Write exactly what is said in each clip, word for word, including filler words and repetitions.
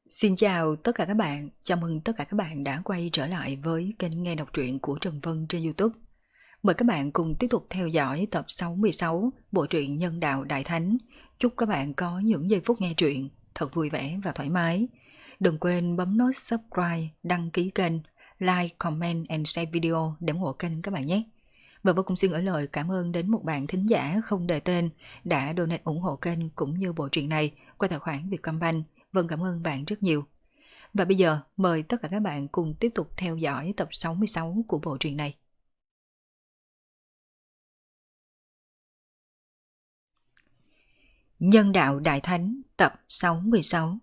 Xin chào tất cả các bạn, chào mừng tất cả các bạn đã quay trở lại với kênh nghe đọc truyện của Trần Vân trên YouTube. Mời các bạn cùng tiếp tục theo dõi tập sáu mươi sáu bộ truyện Nhân đạo Đại Thánh. Chúc các bạn có những giây phút nghe truyện thật vui vẻ và thoải mái. Đừng quên bấm nút subscribe, đăng ký kênh, like, comment and share video để ủng hộ kênh các bạn nhé. Và vô cùng xin gửi lời cảm ơn đến một bạn thính giả không đề tên đã donate ủng hộ kênh cũng như bộ truyện này qua tài khoản Vietcombank. Vâng, cảm ơn bạn rất nhiều. Và bây giờ mời tất cả các bạn cùng tiếp tục theo dõi tập sáu mươi sáu của bộ truyện này. Nhân đạo Đại Thánh tập sáu mươi sáu.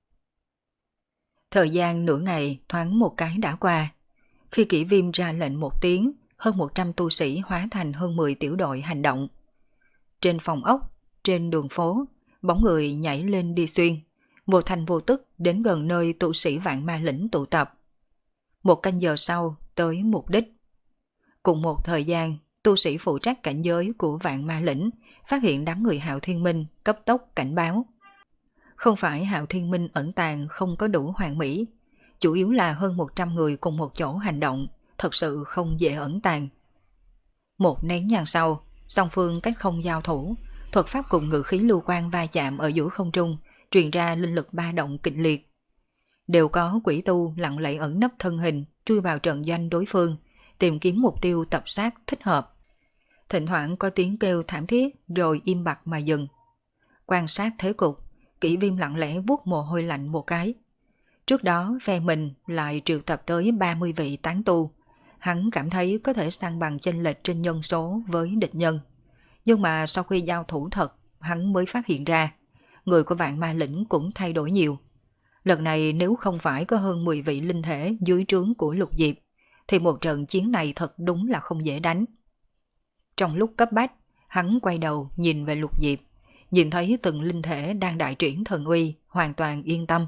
Thời gian nửa ngày thoáng một cái đã qua. Khi Kỷ Viêm ra lệnh một tiếng, hơn một trăm tu sĩ hóa thành hơn mười tiểu đội hành động. Trên phòng ốc, trên đường phố, bóng người nhảy lên đi xuyên, vô thành vô tức đến gần nơi tu sĩ Vạn Ma Lĩnh tụ tập. Một canh giờ sau tới mục đích. Cùng một thời gian, tu sĩ phụ trách cảnh giới của Vạn Ma Lĩnh phát hiện đám người Hạo Thiên Minh cấp tốc cảnh báo. Không phải Hạo Thiên Minh ẩn tàng không có đủ hoàn mỹ, chủ yếu là hơn một trăm người cùng một chỗ hành động, thật sự không dễ ẩn tàng. Một nén nhang sau, song phương cách không giao thủ, thuật pháp cùng ngự khí lưu quang va chạm ở giữa không trung, truyền ra linh lực ba động kịch liệt. Đều có quỷ tu lặng lẽ ẩn nấp thân hình, chui vào trận doanh đối phương, tìm kiếm mục tiêu tập sát thích hợp. Thỉnh thoảng có tiếng kêu thảm thiết rồi im bặt mà dừng. Quan sát thế cục, Kỷ Viêm lặng lẽ vuốt mồ hôi lạnh một cái. Trước đó phe mình lại triệu tập tới ba mươi vị tán tu. Hắn cảm thấy có thể san bằng chênh lệch trên nhân số với địch nhân. Nhưng mà sau khi giao thủ thật, hắn mới phát hiện ra, người của Vạn Ma Lĩnh cũng thay đổi nhiều. Lần này nếu không phải có hơn mười vị linh thể dưới trướng của Lục Diệp, thì một trận chiến này thật đúng là không dễ đánh. Trong lúc cấp bách, hắn quay đầu nhìn về Lục Diệp, nhìn thấy từng linh thể đang đại triển thần uy, hoàn toàn yên tâm.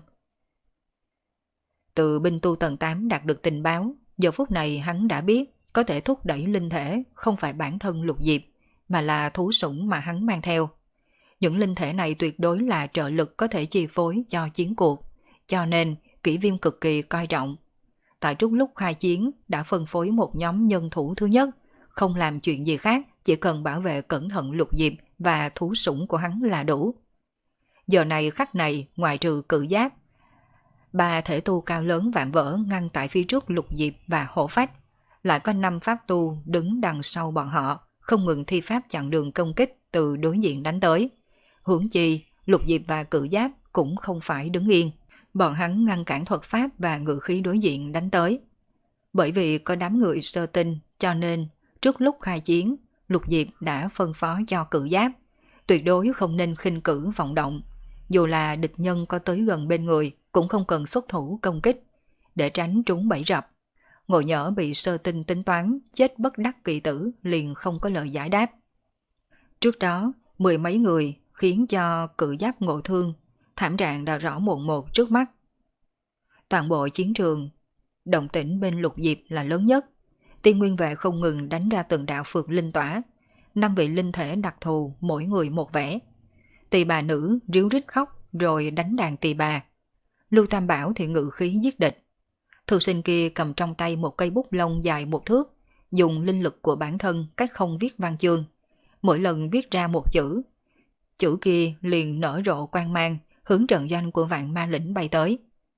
Từ binh tu tầng tám đạt được tình báo, giờ phút này hắn đã biết có thể thúc đẩy linh thể không phải bản thân Lục Diệp, mà là thú sủng mà hắn mang theo. Những linh thể này tuyệt đối là trợ lực có thể chi phối cho chiến cuộc, cho nên Kỷ Viêm cực kỳ coi trọng. Tại trước lúc khai chiến đã phân phối một nhóm nhân thủ thứ nhất, không làm chuyện gì khác, chỉ cần bảo vệ cẩn thận Lục Diệp và thú sủng của hắn là đủ. Giờ này khắc này, ngoại trừ Cự Giáp, ba thể tu cao lớn vạm vỡ ngăn tại phía trước Lục Diệp và Hổ Phách, lại có năm pháp tu đứng đằng sau bọn họ, không ngừng thi pháp chặn đường công kích từ đối diện đánh tới. Huống chi, Lục Diệp và Cự Giáp cũng không phải đứng yên, bọn hắn ngăn cản thuật pháp và ngự khí đối diện đánh tới. Bởi vì có đám người sơ tinh, cho nên trước lúc khai chiến, Lục Diệp đã phân phó cho Cự Giáp tuyệt đối không nên khinh cử vọng động, dù là địch nhân có tới gần bên người cũng không cần xuất thủ công kích, để tránh trúng bẫy rập. Ngộ nhỡ bị sơ tinh tính toán, chết bất đắc kỳ tử liền không có lời giải đáp. Trước đó, mười mấy người khiến cho Cự Giáp ngộ thương, thảm trạng đã rõ mồn một trước mắt. Toàn bộ chiến trường, động tĩnh bên Lục Diệp là lớn nhất. Tiên Nguyên Vệ không ngừng đánh ra từng đạo phược linh tỏa, năm vị linh thể đặc thù mỗi người một vẻ. Tỳ bà nữ ríu rít khóc rồi đánh đàn tỳ bà. Lưu Tam Bảo thì ngự khí giết địch. Thư sinh kia cầm trong tay một cây bút lông dài một thước, dùng linh lực của bản thân cách không viết văn chương. Mỗi lần viết ra một chữ, chữ kia liền nở rộ quang mang, hướng trận doanh của Vạn Ma Lĩnh bay tới.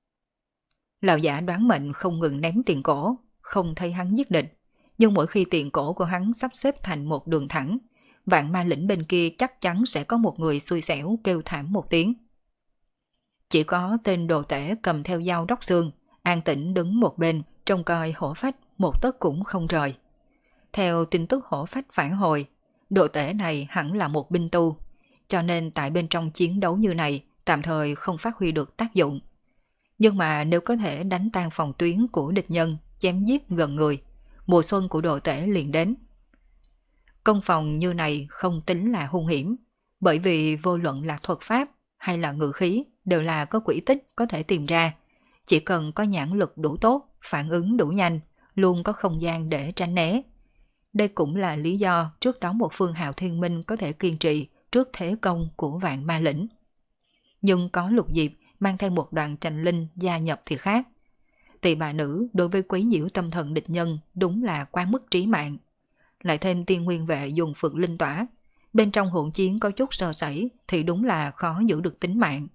Lão giả đoán mệnh không ngừng ném tiền cổ, không thấy hắn giết địch, nhưng mỗi khi tiền cổ của hắn sắp xếp thành một đường thẳng, Vạn Ma Lĩnh bên kia chắc chắn sẽ có một người xui xẻo kêu thảm một tiếng. Chỉ có tên đồ tể cầm theo dao róc xương, an tĩnh đứng một bên, trông coi Hổ Phách một tấc cũng không rời. Theo tin tức Hổ Phách phản hồi, đồ tể này hẳn là một binh tu, cho nên tại bên trong chiến đấu như này tạm thời không phát huy được tác dụng. Nhưng mà nếu có thể đánh tan phòng tuyến của địch nhân, chém giết gần người, mùa xuân của đồ tể liền đến. Công phòng như này không tính là hung hiểm, bởi vì vô luận là thuật pháp hay là ngự khí đều là có quỹ tích có thể tìm ra. Chỉ cần có nhãn lực đủ tốt, phản ứng đủ nhanh, luôn có không gian để tránh né. Đây cũng là lý do trước đó một phương Hạo Thiên Minh có thể kiên trì trước thế công của Vạn Ma Lĩnh. Nhưng có Lục Diệp mang theo một đoàn tranh linh gia nhập thì khác. Tỳ bà nữ đối với quấy nhiễu tâm thần địch nhân đúng là quá mức trí mạng. Lại thêm tiên nguyên vệ dùng phượng linh tỏa, bên trong hỗn chiến có chút sơ sẩy thì đúng là khó giữ được tính mạng.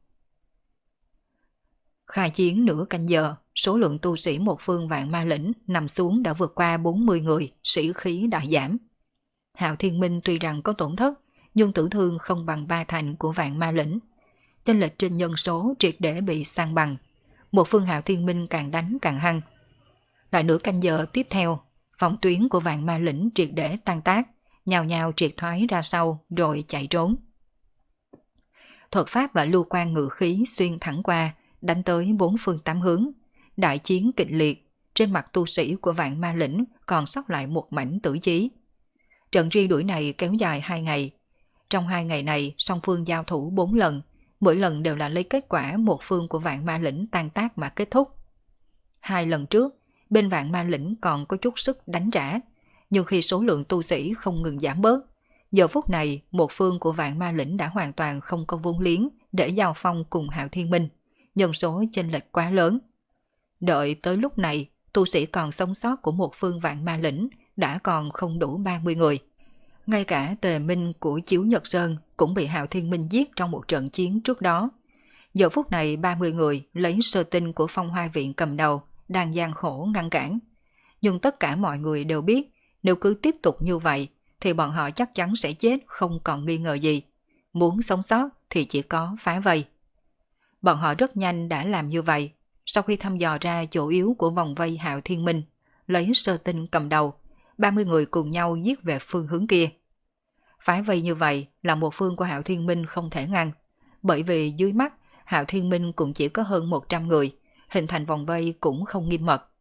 Khai chiến nửa canh giờ, số lượng tu sĩ một phương Vạn Ma Lĩnh nằm xuống đã vượt qua bốn mươi người, sĩ khí đại giảm. Hạo Thiên Minh tuy rằng có tổn thất, nhưng tử thương không bằng ba thành của Vạn Ma Lĩnh. Chênh lệch trên nhân số triệt để bị san bằng. Một phương Hạo Thiên Minh càng đánh càng hăng. Lại nửa canh giờ tiếp theo, phòng tuyến của Vạn Ma Lĩnh triệt để tan tác, nhào nhào triệt thoái ra sau rồi chạy trốn. Thuật pháp và lưu quan ngự khí xuyên thẳng qua, đánh tới bốn phương tám hướng. Đại chiến kịch liệt, trên mặt tu sĩ của Vạn Ma Lĩnh còn sót lại một mảnh tử chí. Trận truy đuổi này kéo dài hai ngày. Trong hai ngày này, song phương giao thủ bốn lần, mỗi lần đều là lấy kết quả một phương của Vạn Ma Lĩnh tan tác mà kết thúc. Hai lần trước, bên Vạn Ma Lĩnh còn có chút sức đánh trả, nhưng khi số lượng tu sĩ không ngừng giảm bớt, giờ phút này một phương của Vạn Ma Lĩnh đã hoàn toàn không có vốn liếng để giao phong cùng Hạo Thiên Minh, nhân số chênh lệch quá lớn. Đợi tới lúc này, tu sĩ còn sống sót của một phương Vạn Ma Lĩnh đã còn không đủ ba mươi người. Ngay cả Tề Minh của Chiếu Nhật Sơn cũng bị Hạo Thiên Minh giết trong một trận chiến trước đó. Giờ phút này ba mươi người lấy sơ tinh của Phong Hoa Viện cầm đầu, đang gian khổ ngăn cản. Nhưng tất cả mọi người đều biết, nếu cứ tiếp tục như vậy, thì bọn họ chắc chắn sẽ chết không còn nghi ngờ gì. Muốn sống sót thì chỉ có phá vây. Bọn họ rất nhanh đã làm như vậy. Sau khi thăm dò ra chỗ yếu của vòng vây Hạo Thiên Minh, lấy sơ tinh cầm đầu, ba mươi người cùng nhau giết về phương hướng kia. Phá vây như vậy là một phương của Hạo Thiên Minh không thể ngăn, bởi vì dưới mắt Hạo Thiên Minh cũng chỉ có hơn một trăm người, hình thành vòng vây cũng không nghiêm mật.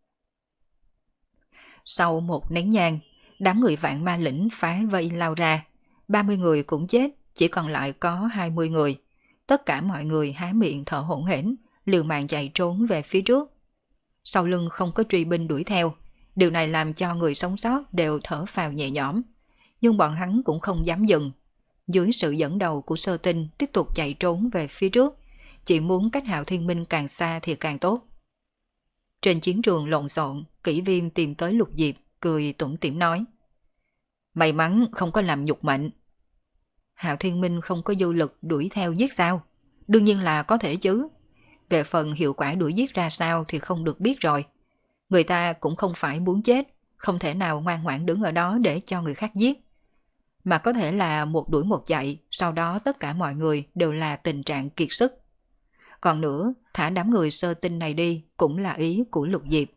Sau một nén nhang, đám người Vạn Ma Lĩnh phá vây lao ra, ba mươi người cũng chết, chỉ còn lại có hai mươi người. Tất cả mọi người há miệng thở hổn hển, liều mạng chạy trốn về phía trước. Sau lưng không có truy binh đuổi theo, điều này làm cho người sống sót đều thở phào nhẹ nhõm. Nhưng bọn hắn cũng không dám dừng. Dưới sự dẫn đầu của Sơ Tinh tiếp tục chạy trốn về phía trước, chỉ muốn cách Hạo Thiên Minh càng xa thì càng tốt. Trên chiến trường lộn xộn, Kỷ Viêm tìm tới Lục Diệp, cười tủm tỉm nói: may mắn không có làm nhục mệnh. Hạo Thiên Minh không có dư lực đuổi theo giết sao? Đương nhiên là có thể chứ. Về phần hiệu quả đuổi giết ra sao thì không được biết rồi. Người ta cũng không phải muốn chết, không thể nào ngoan ngoãn đứng ở đó để cho người khác giết. Mà có thể là một đuổi một chạy, sau đó tất cả mọi người đều là tình trạng kiệt sức. Còn nữa, thả đám người Sơ Tinh này đi cũng là ý của Lục Diệp.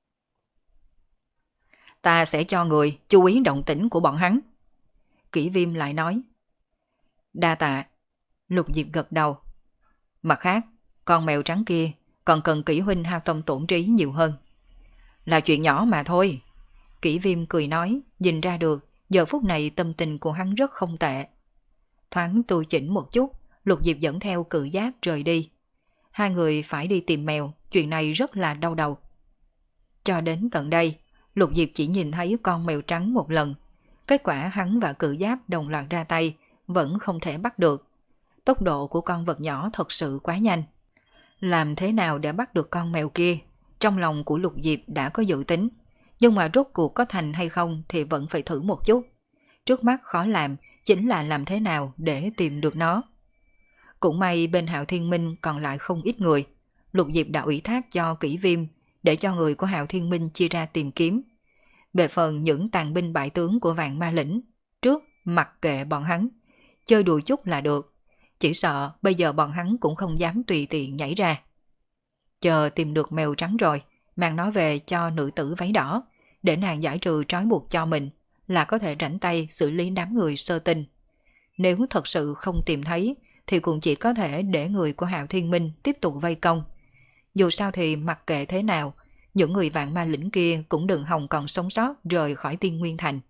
Ta sẽ cho người chú ý động tĩnh của bọn hắn. Kỷ Viêm lại nói. Đa tạ. Lục Diệp gật đầu. Mặt khác, con mèo trắng kia còn cần Kỷ huynh hao tâm tổn trí nhiều hơn. Là chuyện nhỏ mà thôi. Kỷ Viêm cười nói, nhìn ra được giờ phút này tâm tình của hắn rất không tệ. Thoáng tu chỉnh một chút, Lục Diệp dẫn theo Cự Giáp rời đi. Hai người phải đi tìm mèo, chuyện này rất là đau đầu. Cho đến tận đây, Lục Diệp chỉ nhìn thấy con mèo trắng một lần. Kết quả hắn và Cự Giáp đồng loạt ra tay, vẫn không thể bắt được. Tốc độ của con vật nhỏ thật sự quá nhanh. Làm thế nào để bắt được con mèo kia? Trong lòng của Lục Diệp đã có dự tính, nhưng mà rốt cuộc có thành hay không thì vẫn phải thử một chút. Trước mắt khó làm chính là làm thế nào để tìm được nó. Cũng may bên Hạo Thiên Minh còn lại không ít người. Lục Diệp đã ủy thác cho Kỷ Viêm để cho người của Hạo Thiên Minh chia ra tìm kiếm. Về phần những tàn binh bại tướng của Vạn Ma Lĩnh, trước mặc kệ bọn hắn, chơi đùa chút là được. Chỉ sợ bây giờ bọn hắn cũng không dám tùy tiện nhảy ra. Chờ tìm được mèo trắng rồi, mang nó về cho nữ tử váy đỏ, để nàng giải trừ trói buộc cho mình, là có thể rảnh tay xử lý đám người Sơ Tinh. Nếu thật sự không tìm thấy, thì cũng chỉ có thể để người của Hạo Thiên Minh tiếp tục vây công. Dù sao thì mặc kệ thế nào, những người Vạn Ma Lĩnh kia cũng đừng hòng còn sống sót rời khỏi Tiên Nguyên Thành.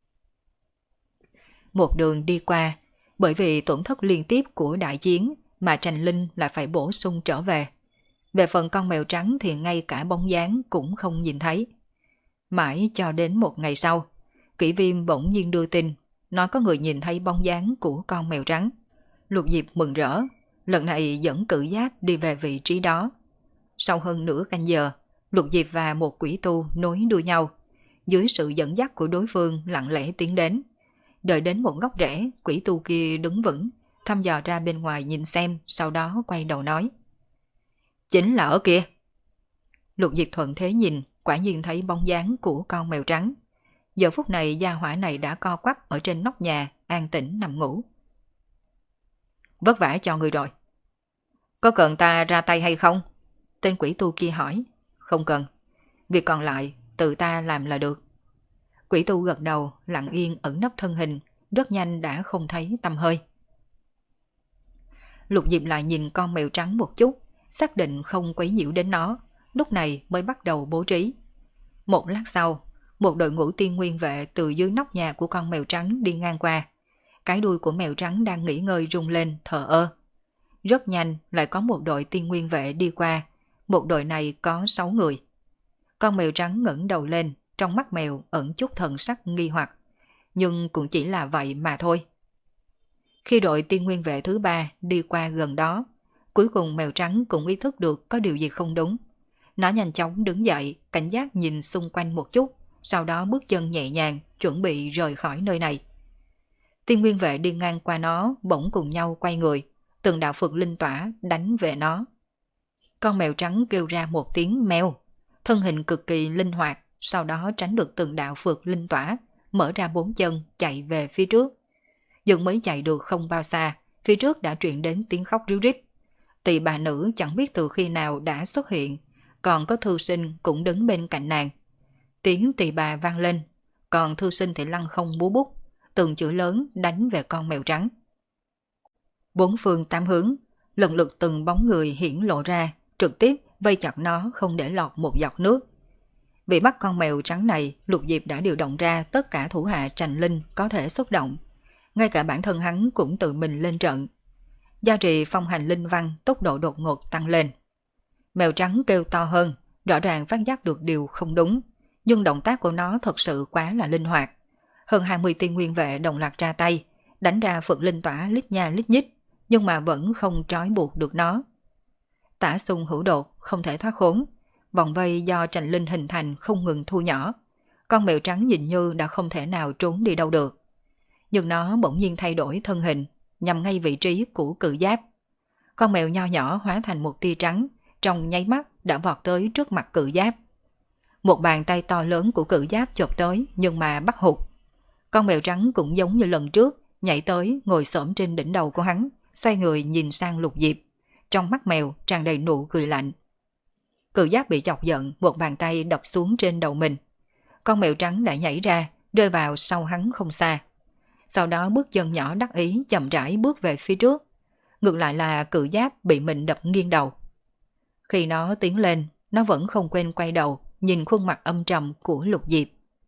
Một đường đi qua, bởi vì tổn thất liên tiếp của đại chiến mà Trành Linh lại phải bổ sung trở về. Về phần con mèo trắng thì ngay cả bóng dáng cũng không nhìn thấy. Mãi cho đến một ngày sau, Kỷ Viêm bỗng nhiên đưa tin, nói có người nhìn thấy bóng dáng của con mèo trắng. Lục Diệp mừng rỡ, lần này dẫn cự giáp đi về vị trí đó. Sau hơn nửa canh giờ, Lục Diệp và một quỷ tu nối đuôi nhau, dưới sự dẫn dắt của đối phương lặng lẽ tiến đến. Đợi đến một góc rẽ, quỷ tu kia đứng vững, thăm dò ra bên ngoài nhìn xem, sau đó quay đầu nói. Chính là ở kia. Lục Diệp thuận thế nhìn, quả nhiên thấy bóng dáng của con mèo trắng. Giờ phút này gia hỏa này đã co quắp ở trên nóc nhà, an tĩnh nằm ngủ. Vất vả cho người rồi. Có cần ta ra tay hay không? Tên quỷ tu kia hỏi. Không cần. Việc còn lại tự ta làm là được. Quỷ tu gật đầu, lặng yên ẩn nấp thân hình, rất nhanh đã không thấy tăm hơi. Lục Diệp lại nhìn con mèo trắng một chút, xác định không quấy nhiễu đến nó, lúc này mới bắt đầu bố trí. Một lát sau, một đội ngũ tiên nguyên vệ từ dưới nóc nhà của con mèo trắng đi ngang qua. Cái đuôi của mèo trắng đang nghỉ ngơi rung lên, thờ ơ. Rất nhanh lại có một đội tiên nguyên vệ đi qua, một đội này có sáu người. Con mèo trắng ngẩng đầu lên, trong mắt mèo ẩn chút thần sắc nghi hoặc, nhưng cũng chỉ là vậy mà thôi. Khi đội tiên nguyên vệ thứ ba đi qua gần đó, cuối cùng mèo trắng cũng ý thức được có điều gì không đúng. Nó nhanh chóng đứng dậy, cảnh giác nhìn xung quanh một chút, sau đó bước chân nhẹ nhàng, chuẩn bị rời khỏi nơi này. Tiên nguyên vệ đi ngang qua nó, bỗng cùng nhau quay người, từng đạo phật linh tỏa đánh về nó. Con mèo trắng kêu ra một tiếng mèo, thân hình cực kỳ linh hoạt, sau đó tránh được từng đạo phật linh tỏa, mở ra bốn chân chạy về phía trước. Dừng mới chạy được không bao xa, phía trước đã truyền đến tiếng khóc ríu rít. Tỳ bà nữ chẳng biết từ khi nào đã xuất hiện, còn có thư sinh cũng đứng bên cạnh nàng. Tiếng tỳ bà vang lên, còn thư sinh thì lăng không búa bút, từng chữ lớn đánh về con mèo trắng. Bốn phương tám hướng, lần lượt từng bóng người hiển lộ ra, trực tiếp vây chặt nó không để lọt một giọt nước. Vì bắt con mèo trắng này, Lục Diệp đã điều động ra tất cả thủ hạ Trành Linh có thể xuất động. Ngay cả bản thân hắn cũng tự mình lên trận. Gia trì phong hành linh văn tốc độ đột ngột tăng lên. Mèo trắng kêu to hơn, rõ ràng phát giác được điều không đúng, nhưng động tác của nó thật sự quá là linh hoạt. Hơn hai mươi tiên nguyên vệ đồng loạt ra tay, đánh ra phật linh tỏa lít nha lít nhít, nhưng mà vẫn không trói buộc được nó. Tả xung hữu đột, không thể thoát khốn, vòng vây do Trành Linh hình thành không ngừng thu nhỏ. Con mèo trắng nhìn như đã không thể nào trốn đi đâu được. Nhưng nó bỗng nhiên thay đổi thân hình, nhằm ngay vị trí của cự giáp. Con mèo nho nhỏ hóa thành một tia trắng, trong nháy mắt đã vọt tới trước mặt cự giáp. Một bàn tay to lớn của cự giáp chộp tới nhưng mà bắt hụt. Con mèo trắng cũng giống như lần trước, nhảy tới ngồi xổm trên đỉnh đầu của hắn, xoay người nhìn sang Lục Diệp. Trong mắt mèo tràn đầy nụ cười lạnh. Cự giáp bị chọc giận, một bàn tay đập xuống trên đầu mình. Con mèo trắng đã nhảy ra, rơi vào sau hắn không xa. Sau đó bước chân nhỏ đắc ý chậm rãi bước về phía trước. Ngược lại là cự giáp bị mình đập nghiêng đầu. Khi nó tiến lên, nó vẫn không quên quay đầu, nhìn khuôn mặt âm trầm của Lục Diệp.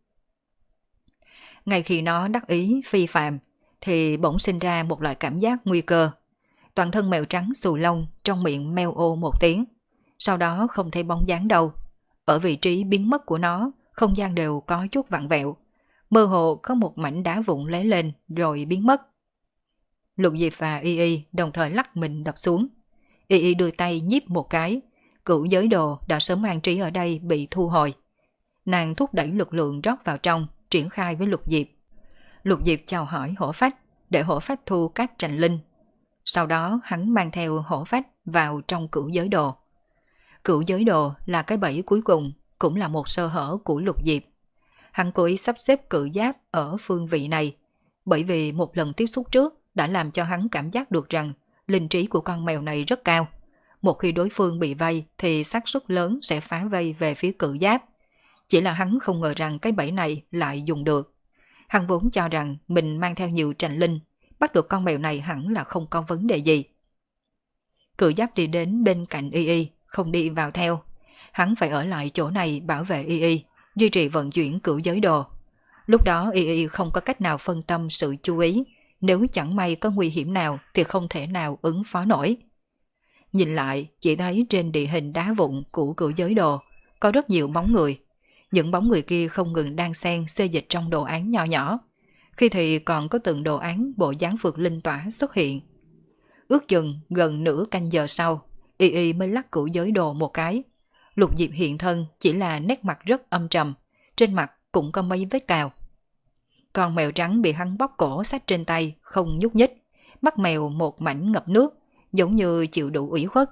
Ngay khi nó đắc ý phi phàm, thì bỗng sinh ra một loại cảm giác nguy cơ. Toàn thân mèo trắng xù lông, trong miệng meo ô một tiếng. Sau đó không thấy bóng dáng đâu. Ở vị trí biến mất của nó, không gian đều có chút vặn vẹo. Mơ hồ có một mảnh đá vụn lóe lên rồi biến mất. Lục Diệp và Y Y đồng thời lắc mình đập xuống. Y Y đưa tay nhíp một cái, cửu giới đồ đã sớm an trí ở đây bị thu hồi. Nàng thúc đẩy lực lượng rót vào trong, triển khai với Lục Diệp. Lục Diệp chào hỏi hổ phách, để hổ phách thu các Trành Linh. Sau đó hắn mang theo hổ phách vào trong cửu giới đồ. Cửu giới đồ là cái bẫy cuối cùng, cũng là một sơ hở của Lục Diệp. Hắn cố ý sắp xếp cự giáp ở phương vị này, bởi vì một lần tiếp xúc trước đã làm cho hắn cảm giác được rằng linh trí của con mèo này rất cao. Một khi đối phương bị vây thì xác suất lớn sẽ phá vây về phía cự giáp. Chỉ là hắn không ngờ rằng cái bẫy này lại dùng được. Hắn vốn cho rằng mình mang theo nhiều Trành Linh, bắt được con mèo này hẳn là không có vấn đề gì. Cự giáp đi đến bên cạnh Y Y, không đi vào theo. Hắn phải ở lại chỗ này bảo vệ Y Y, duy trì vận chuyển cửu giới đồ. Lúc đó Y Y không có cách nào phân tâm sự chú ý, nếu chẳng may có nguy hiểm nào thì không thể nào ứng phó nổi. Nhìn lại, chỉ thấy trên địa hình đá vụn của cửu giới đồ có rất nhiều bóng người. Những bóng người kia không ngừng đan xen xê dịch trong đồ án nho nhỏ. Khi thì còn có từng đồ án bộ dáng vượt linh tỏa xuất hiện. Ước chừng gần nửa canh giờ sau, Y Y mới lắc cửu giới đồ một cái. Lục Diệp hiện thân chỉ là nét mặt rất âm trầm, trên mặt cũng có mấy vết cào. Con mèo trắng bị hắn bóp cổ xách trên tay, không nhúc nhích, mắt mèo một mảnh ngập nước, giống như chịu đủ ủy khuất.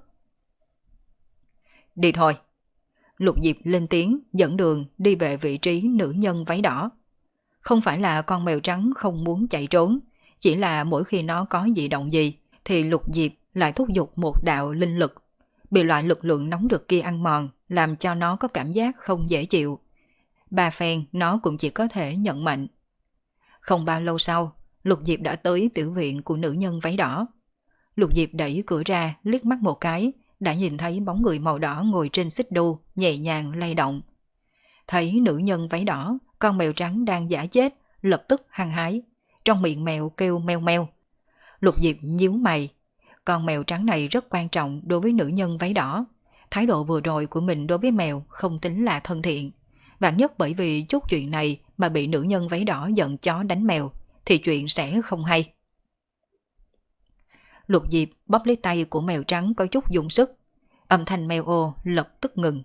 Đi thôi. Lục Diệp lên tiếng dẫn đường đi về vị trí nữ nhân váy đỏ. Không phải là con mèo trắng không muốn chạy trốn, chỉ là mỗi khi nó có dị động gì thì Lục Diệp lại thúc giục một đạo linh lực. Bị loại lực lượng nóng rực kia ăn mòn làm cho nó có cảm giác không dễ chịu. Ba phen nó cũng chỉ có thể nhận mệnh. Không bao lâu sau, Lục Diệp đã tới tiểu viện của nữ nhân váy đỏ. Lục Diệp đẩy cửa ra liếc mắt một cái, đã nhìn thấy bóng người màu đỏ ngồi trên xích đu, nhẹ nhàng lay động. Thấy nữ nhân váy đỏ, con mèo trắng đang giả chết, lập tức hăng hái. Trong miệng mèo kêu meo meo. Lục Diệp nhíu mày. Con mèo trắng này rất quan trọng đối với nữ nhân váy đỏ. Thái độ vừa rồi của mình đối với mèo không tính là thân thiện. Vạn nhất bởi vì chút chuyện này mà bị nữ nhân váy đỏ giận chó đánh mèo, thì chuyện sẽ không hay. Lục Diệp bóp lấy tay của mèo trắng có chút dùng sức. Âm thanh meo ô lập tức ngừng.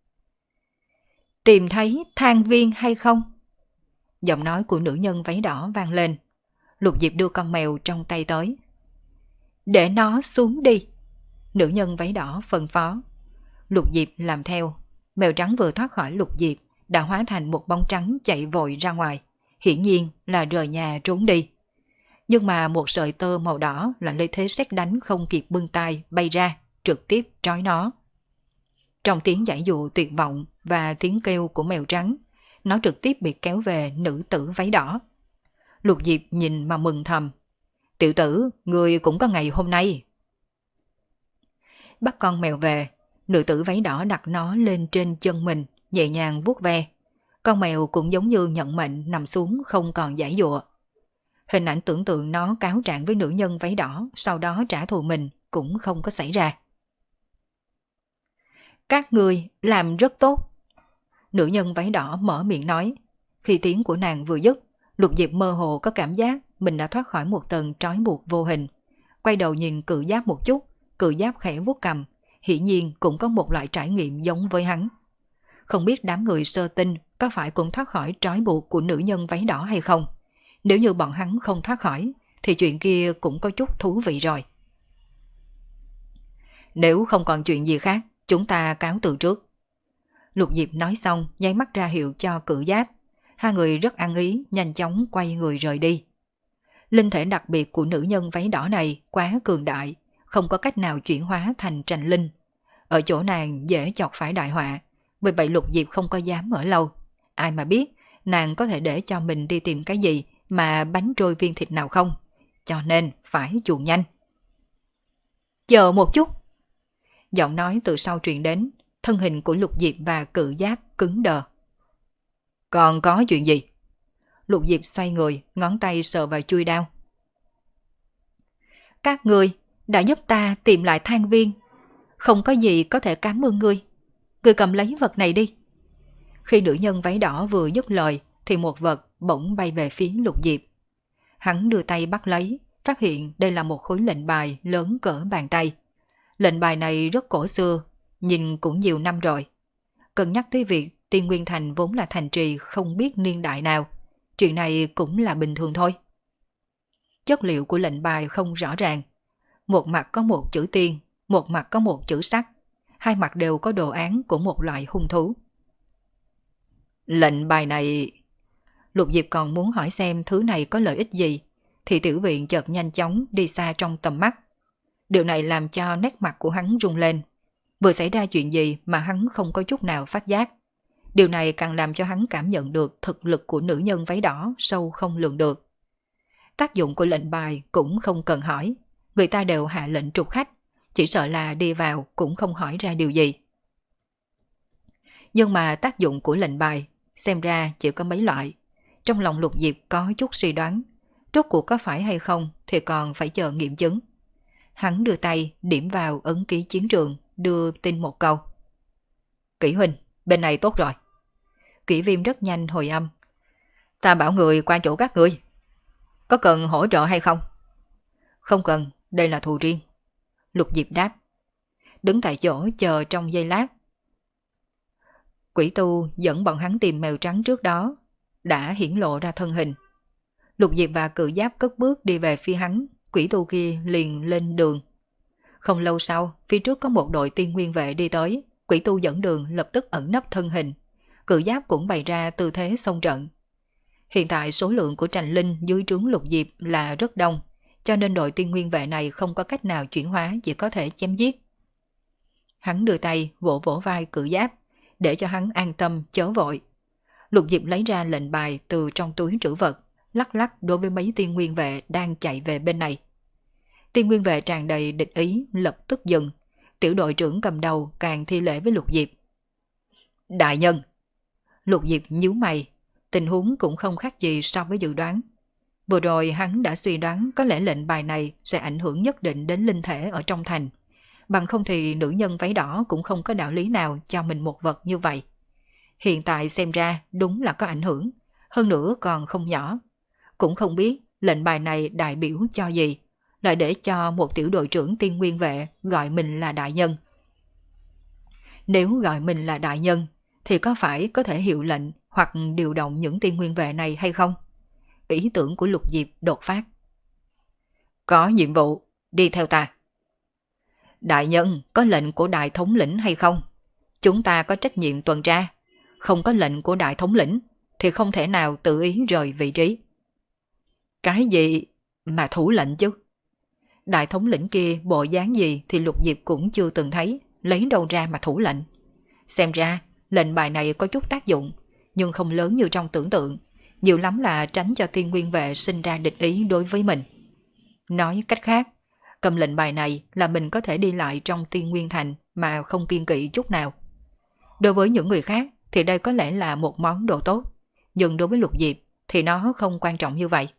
Tìm thấy than viên hay không? Giọng nói của nữ nhân váy đỏ vang lên. Lục Diệp đưa con mèo trong tay tới. Để nó xuống đi. Nữ nhân váy đỏ phân phó. Lục Diệp làm theo. Mèo trắng vừa thoát khỏi Lục Diệp đã hóa thành một bóng trắng chạy vội ra ngoài. Hiển nhiên là rời nhà trốn đi. Nhưng mà một sợi tơ màu đỏ là lấy thế sét đánh không kịp bưng tay bay ra, trực tiếp trói nó. Trong tiếng giãy dụ tuyệt vọng và tiếng kêu của mèo trắng, nó trực tiếp bị kéo về nữ tử váy đỏ. Lục Diệp nhìn mà mừng thầm. Tiểu tử, người cũng có ngày hôm nay. Bắt con mèo về, nữ tử váy đỏ đặt nó lên trên chân mình, nhẹ nhàng vuốt ve. Con mèo cũng giống như nhận mệnh nằm xuống không còn giãy dụa. Hình ảnh tưởng tượng nó cáo trạng với nữ nhân váy đỏ, sau đó trả thù mình cũng không có xảy ra. Các người làm rất tốt. Nữ nhân váy đỏ mở miệng nói. Khi tiếng của nàng vừa dứt, Lục Diệp mơ hồ có cảm giác mình đã thoát khỏi một tầng trói buộc vô hình. Quay đầu nhìn cự giáp một chút, cự giáp khẽ vuốt cằm, hiển nhiên cũng có một loại trải nghiệm giống với hắn. Không biết đám người sơ tinh có phải cũng thoát khỏi trói buộc của nữ nhân váy đỏ hay không? Nếu như bọn hắn không thoát khỏi, thì chuyện kia cũng có chút thú vị rồi. Nếu không còn chuyện gì khác, chúng ta cáo từ trước. Lục Diệp nói xong, nháy mắt ra hiệu cho cự giáp. Hai người rất ăn ý, nhanh chóng quay người rời đi. Linh thể đặc biệt của nữ nhân váy đỏ này quá cường đại, không có cách nào chuyển hóa thành trành linh. Ở chỗ nàng dễ chọc phải đại họa, vì vậy Lục Diệp không có dám ở lâu. Ai mà biết, nàng có thể để cho mình đi tìm cái gì mà bánh trôi viên thịt nào không, cho nên phải chuồn nhanh. Chờ một chút. Giọng nói từ sau truyền đến, thân hình của Lục Diệp và cự giáp cứng đờ. Còn có chuyện gì? Lục Diệp xoay người, ngón tay sờ vào chui đao. Các người đã giúp ta tìm lại than viên, không có gì có thể cảm ơn ngươi. Ngươi cầm lấy vật này đi. Khi nữ nhân váy đỏ vừa dứt lời thì một vật bỗng bay về phía Lục Diệp. Hắn đưa tay bắt lấy, phát hiện đây là một khối lệnh bài lớn cỡ bàn tay. Lệnh bài này rất cổ xưa, nhìn cũng nhiều năm rồi. Cân nhắc tới việc Tiên Nguyên Thành vốn là thành trì không biết niên đại nào, chuyện này cũng là bình thường thôi. Chất liệu của lệnh bài không rõ ràng. Một mặt có một chữ tiên, một mặt có một chữ sắc. Hai mặt đều có đồ án của một loại hung thú. Lệnh bài này... Lục Diệp còn muốn hỏi xem thứ này có lợi ích gì, thì tiểu viện chợt nhanh chóng đi xa trong tầm mắt. Điều này làm cho nét mặt của hắn rung lên. Vừa xảy ra chuyện gì mà hắn không có chút nào phát giác. Điều này càng làm cho hắn cảm nhận được thực lực của nữ nhân váy đỏ sâu không lường được. Tác dụng của lệnh bài cũng không cần hỏi. Người ta đều hạ lệnh trục khách, chỉ sợ là đi vào cũng không hỏi ra điều gì. Nhưng mà tác dụng của lệnh bài xem ra chỉ có mấy loại. Trong lòng Lục Diệp có chút suy đoán, rốt cuộc có phải hay không thì còn phải chờ nghiệm chứng. Hắn đưa tay điểm vào ấn ký chiến trường, đưa tin một câu. Kỷ huynh, bên này tốt rồi. Kỷ Viêm rất nhanh hồi âm. Ta bảo người qua chỗ các ngươi. Có cần hỗ trợ hay không? Không cần, đây là thù riêng. Lục Diệp đáp. Đứng tại chỗ chờ trong giây lát. Quỷ tu dẫn bọn hắn tìm mèo trắng trước đó đã hiển lộ ra thân hình. Lục Diệp và Cự Giáp cất bước đi về phía hắn, quỷ tu kia liền lên đường. Không lâu sau, phía trước có một đội tiên nguyên vệ đi tới, quỷ tu dẫn đường lập tức ẩn nấp thân hình. Cự Giáp cũng bày ra tư thế xông trận. Hiện tại số lượng của Trành Linh dưới trướng Lục Diệp là rất đông, cho nên đội tiên nguyên vệ này không có cách nào chuyển hóa, chỉ có thể chém giết. Hắn đưa tay vỗ vỗ vai Cự Giáp, để cho hắn an tâm chớ vội. Lục Diệp lấy ra lệnh bài từ trong túi trữ vật, lắc lắc đối với mấy tiên nguyên vệ đang chạy về bên này. Tiên nguyên vệ tràn đầy địch ý lập tức dừng, tiểu đội trưởng cầm đầu càng thi lễ với Lục Diệp. Đại nhân! Lục Diệp nhíu mày, tình huống cũng không khác gì so với dự đoán. Vừa rồi hắn đã suy đoán có lẽ lệnh bài này sẽ ảnh hưởng nhất định đến linh thể ở trong thành. Bằng không thì nữ nhân váy đỏ cũng không có đạo lý nào cho mình một vật như vậy. Hiện tại xem ra đúng là có ảnh hưởng, hơn nữa còn không nhỏ. Cũng không biết lệnh bài này đại biểu cho gì, lại để cho một tiểu đội trưởng tiên nguyên vệ gọi mình là đại nhân. Nếu gọi mình là đại nhân, thì có phải có thể hiệu lệnh hoặc điều động những tiên nguyên vệ này hay không? Ý tưởng của Lục Diệp đột phát. Có nhiệm vụ, đi theo ta. Đại nhân, có lệnh của đại thống lĩnh hay không? Chúng ta có trách nhiệm tuần tra. Không có lệnh của đại thống lĩnh thì không thể nào tự ý rời vị trí. Cái gì mà thủ lệnh chứ? Đại thống lĩnh kia bộ dáng gì thì Lục Diệp cũng chưa từng thấy, lấy đâu ra mà thủ lệnh. Xem ra lệnh bài này có chút tác dụng, nhưng không lớn như trong tưởng tượng, nhiều lắm là tránh cho tiên nguyên vệ sinh ra địch ý đối với mình. Nói cách khác, cầm lệnh bài này là mình có thể đi lại trong tiên nguyên thành mà không kiêng kỵ chút nào. Đối với những người khác thì đây có lẽ là một món đồ tốt, nhưng đối với Lục Diệp thì nó không quan trọng như vậy.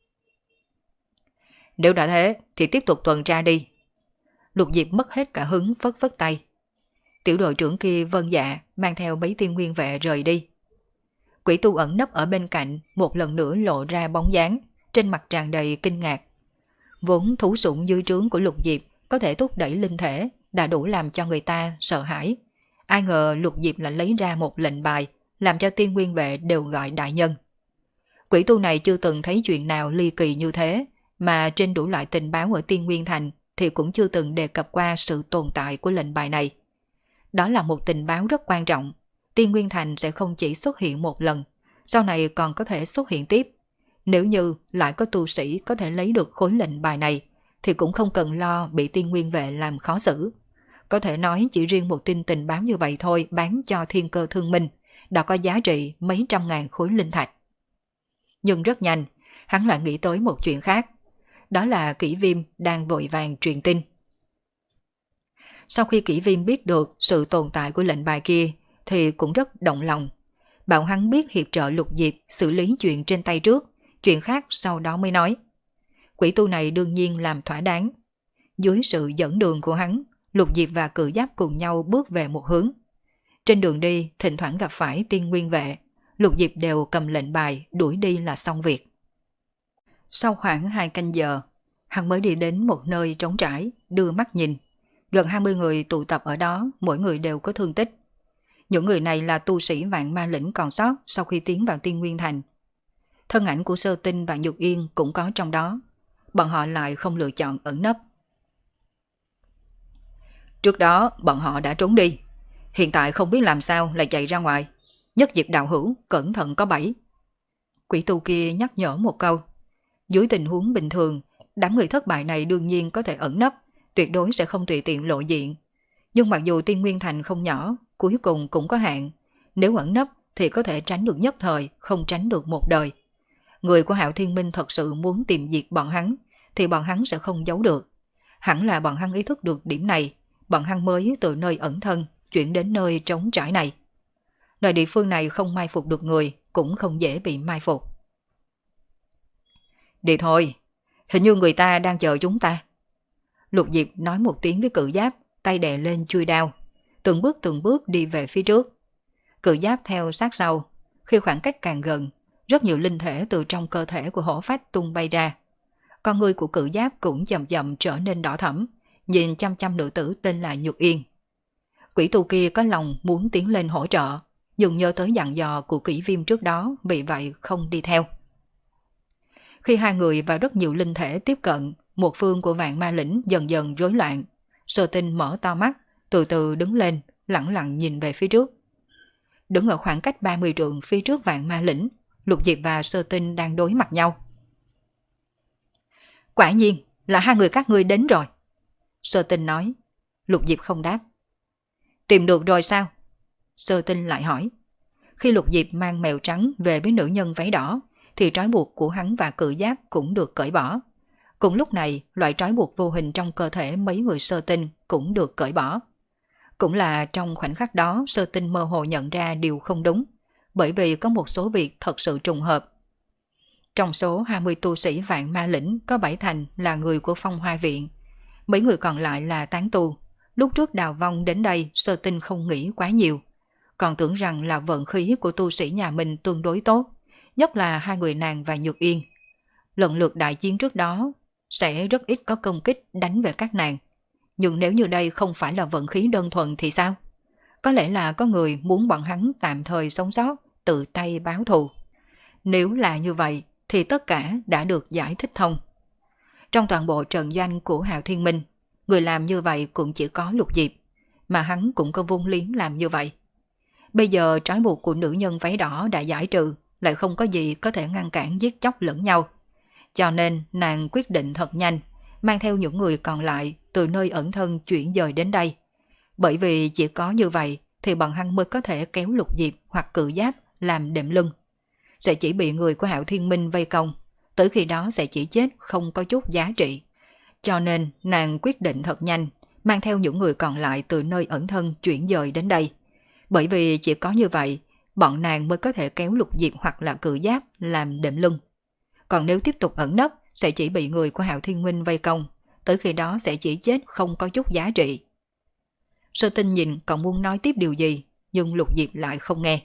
Nếu đã thế thì tiếp tục tuần tra đi. Lục Diệp mất hết cả hứng phất phất tay. Tiểu đội trưởng kia vâng dạ mang theo mấy tiên nguyên vệ rời đi. Quỷ tu ẩn nấp ở bên cạnh một lần nữa lộ ra bóng dáng, trên mặt tràn đầy kinh ngạc. Vốn thú sủng dưới trướng của Lục Diệp có thể thúc đẩy linh thể đã đủ làm cho người ta sợ hãi. Ai ngờ Lục Diệp lại lấy ra một lệnh bài làm cho tiên nguyên vệ đều gọi đại nhân. Quỷ tu này chưa từng thấy chuyện nào ly kỳ như thế, mà trên đủ loại tình báo ở Tiên Nguyên Thành thì cũng chưa từng đề cập qua sự tồn tại của lệnh bài này. Đó là một tình báo rất quan trọng. Tiên Nguyên Thành sẽ không chỉ xuất hiện một lần, sau này còn có thể xuất hiện tiếp. Nếu như lại có tu sĩ có thể lấy được khối lệnh bài này, thì cũng không cần lo bị Tiên Nguyên Vệ làm khó xử. Có thể nói chỉ riêng một tin tình báo như vậy thôi bán cho Thiên Cơ Thương Minh đã có giá trị mấy trăm ngàn khối linh thạch. Nhưng rất nhanh, hắn lại nghĩ tới một chuyện khác. Đó là Kỷ Viêm đang vội vàng truyền tin. Sau khi Kỷ Viêm biết được sự tồn tại của lệnh bài kia thì cũng rất động lòng. Bảo hắn biết hiệp trợ Lục Diệp xử lý chuyện trên tay trước, chuyện khác sau đó mới nói. Quỷ tu này đương nhiên làm thỏa đáng. Dưới sự dẫn đường của hắn, Lục Diệp và Cự Giáp cùng nhau bước về một hướng. Trên đường đi, thỉnh thoảng gặp phải tiên nguyên vệ, Lục Diệp đều cầm lệnh bài đuổi đi là xong việc. Sau khoảng hai canh giờ, hắn mới đi đến một nơi trống trải, đưa mắt nhìn. Gần hai mươi người tụ tập ở đó, mỗi người đều có thương tích. Những người này là tu sĩ Vạn Ma Lĩnh còn sót sau khi tiến vào Tiên Nguyên Thành. Thân ảnh của Sơ Tinh và Nhược Yên cũng có trong đó. Bọn họ lại không lựa chọn ẩn nấp. Trước đó bọn họ đã trốn đi, hiện tại không biết làm sao lại chạy ra ngoài. Nhất Diệp đạo hữu, cẩn thận có bẫy. Quỷ tu kia nhắc nhở một câu. Dưới tình huống bình thường, đám người thất bại này đương nhiên có thể ẩn nấp, tuyệt đối sẽ không tùy tiện lộ diện. Nhưng mặc dù Tiên Nguyên Thành không nhỏ, cuối cùng cũng có hạn. Nếu ẩn nấp thì có thể tránh được nhất thời, không tránh được một đời. Người của Hạo Thiên Minh thật sự muốn tìm diệt bọn hắn, thì bọn hắn sẽ không giấu được. Hẳn là bọn hắn ý thức được điểm này, bọn hắn mới từ nơi ẩn thân chuyển đến nơi trống trải này. Nơi địa phương này không mai phục được người, cũng không dễ bị mai phục. Đi thôi, hình như người ta đang chờ chúng ta. Lục Diệp nói một tiếng với Cự Giáp, tay đè lên chuôi đao, từng bước từng bước đi về phía trước. Cự Giáp theo sát sau. Khi khoảng cách càng gần, rất nhiều linh thể từ trong cơ thể của hổ phách tung bay ra. Con ngươi của cự giáp cũng chậm chậm trở nên đỏ thẫm, nhìn chăm chăm nữ tử tên là Nhược Yên. Quỷ tu kia có lòng muốn tiến lên hỗ trợ, nhưng nhớ tới dặn dò của Kỷ Viêm trước đó, vì vậy không đi theo. Khi hai người và rất nhiều linh thể tiếp cận, một phương của vạn ma lĩnh dần dần rối loạn. Sơ Tinh mở to mắt, từ từ đứng lên, lẳng lặng nhìn về phía trước. Đứng ở khoảng cách ba mươi trượng phía trước vạn ma lĩnh, Lục Diệp và Sơ Tinh đang đối mặt nhau. Quả nhiên là hai người các ngươi đến rồi. Sơ Tinh nói. Lục Diệp không đáp. Tìm được rồi sao? Sơ Tinh lại hỏi. Khi Lục Diệp mang mèo trắng về với nữ nhân váy đỏ, thì trói buộc của hắn và cự giáp cũng được cởi bỏ. Cùng lúc này, loại trói buộc vô hình trong cơ thể mấy người Sơ Tinh cũng được cởi bỏ. Cũng là trong khoảnh khắc đó, Sơ Tinh mơ hồ nhận ra điều không đúng, bởi vì có một số việc thật sự trùng hợp. Trong số hai mươi tu sĩ vạn ma lĩnh có bảy thành là người của Phong Hoa Viện, mấy người còn lại là tán tu. Lúc trước Đào Vong đến đây, Sơ Tinh không nghĩ quá nhiều, còn tưởng rằng là vận khí của tu sĩ nhà mình tương đối tốt, nhất là hai người nàng và Nhược Yên. Lần lượt đại chiến trước đó sẽ rất ít có công kích đánh về các nàng. Nhưng nếu như đây không phải là vận khí đơn thuần thì sao? Có lẽ là có người muốn bọn hắn tạm thời sống sót, tự tay báo thù. Nếu là như vậy thì tất cả đã được giải thích thông. Trong toàn bộ trận doanh của Hạo Thiên Minh, người làm như vậy cũng chỉ có Lục Diệp, mà hắn cũng có vung liếng làm như vậy. Bây giờ trói buộc của nữ nhân váy đỏ đã giải trừ, lại không có gì có thể ngăn cản giết chóc lẫn nhau. Cho nên nàng quyết định thật nhanh, mang theo những người còn lại từ nơi ẩn thân chuyển dời đến đây. Bởi vì chỉ có như vậy thì bọn hắn mới có thể kéo Lục Diệp hoặc cự giáp làm đệm lưng. Sẽ chỉ bị người của Hạo Thiên Minh vây công, tới khi đó sẽ chỉ chết không có chút giá trị. Cho nên nàng quyết định thật nhanh, mang theo những người còn lại từ nơi ẩn thân chuyển dời đến đây. Bởi vì chỉ có như vậy, bọn nàng mới có thể kéo Lục Diệp hoặc là cự giáp làm đệm lưng. Còn nếu tiếp tục ẩn nấp, sẽ chỉ bị người của Hạo Thiên Minh vây công, tới khi đó sẽ chỉ chết không có chút giá trị. Sơ Tinh nhìn còn muốn nói tiếp điều gì, nhưng Lục Diệp lại không nghe.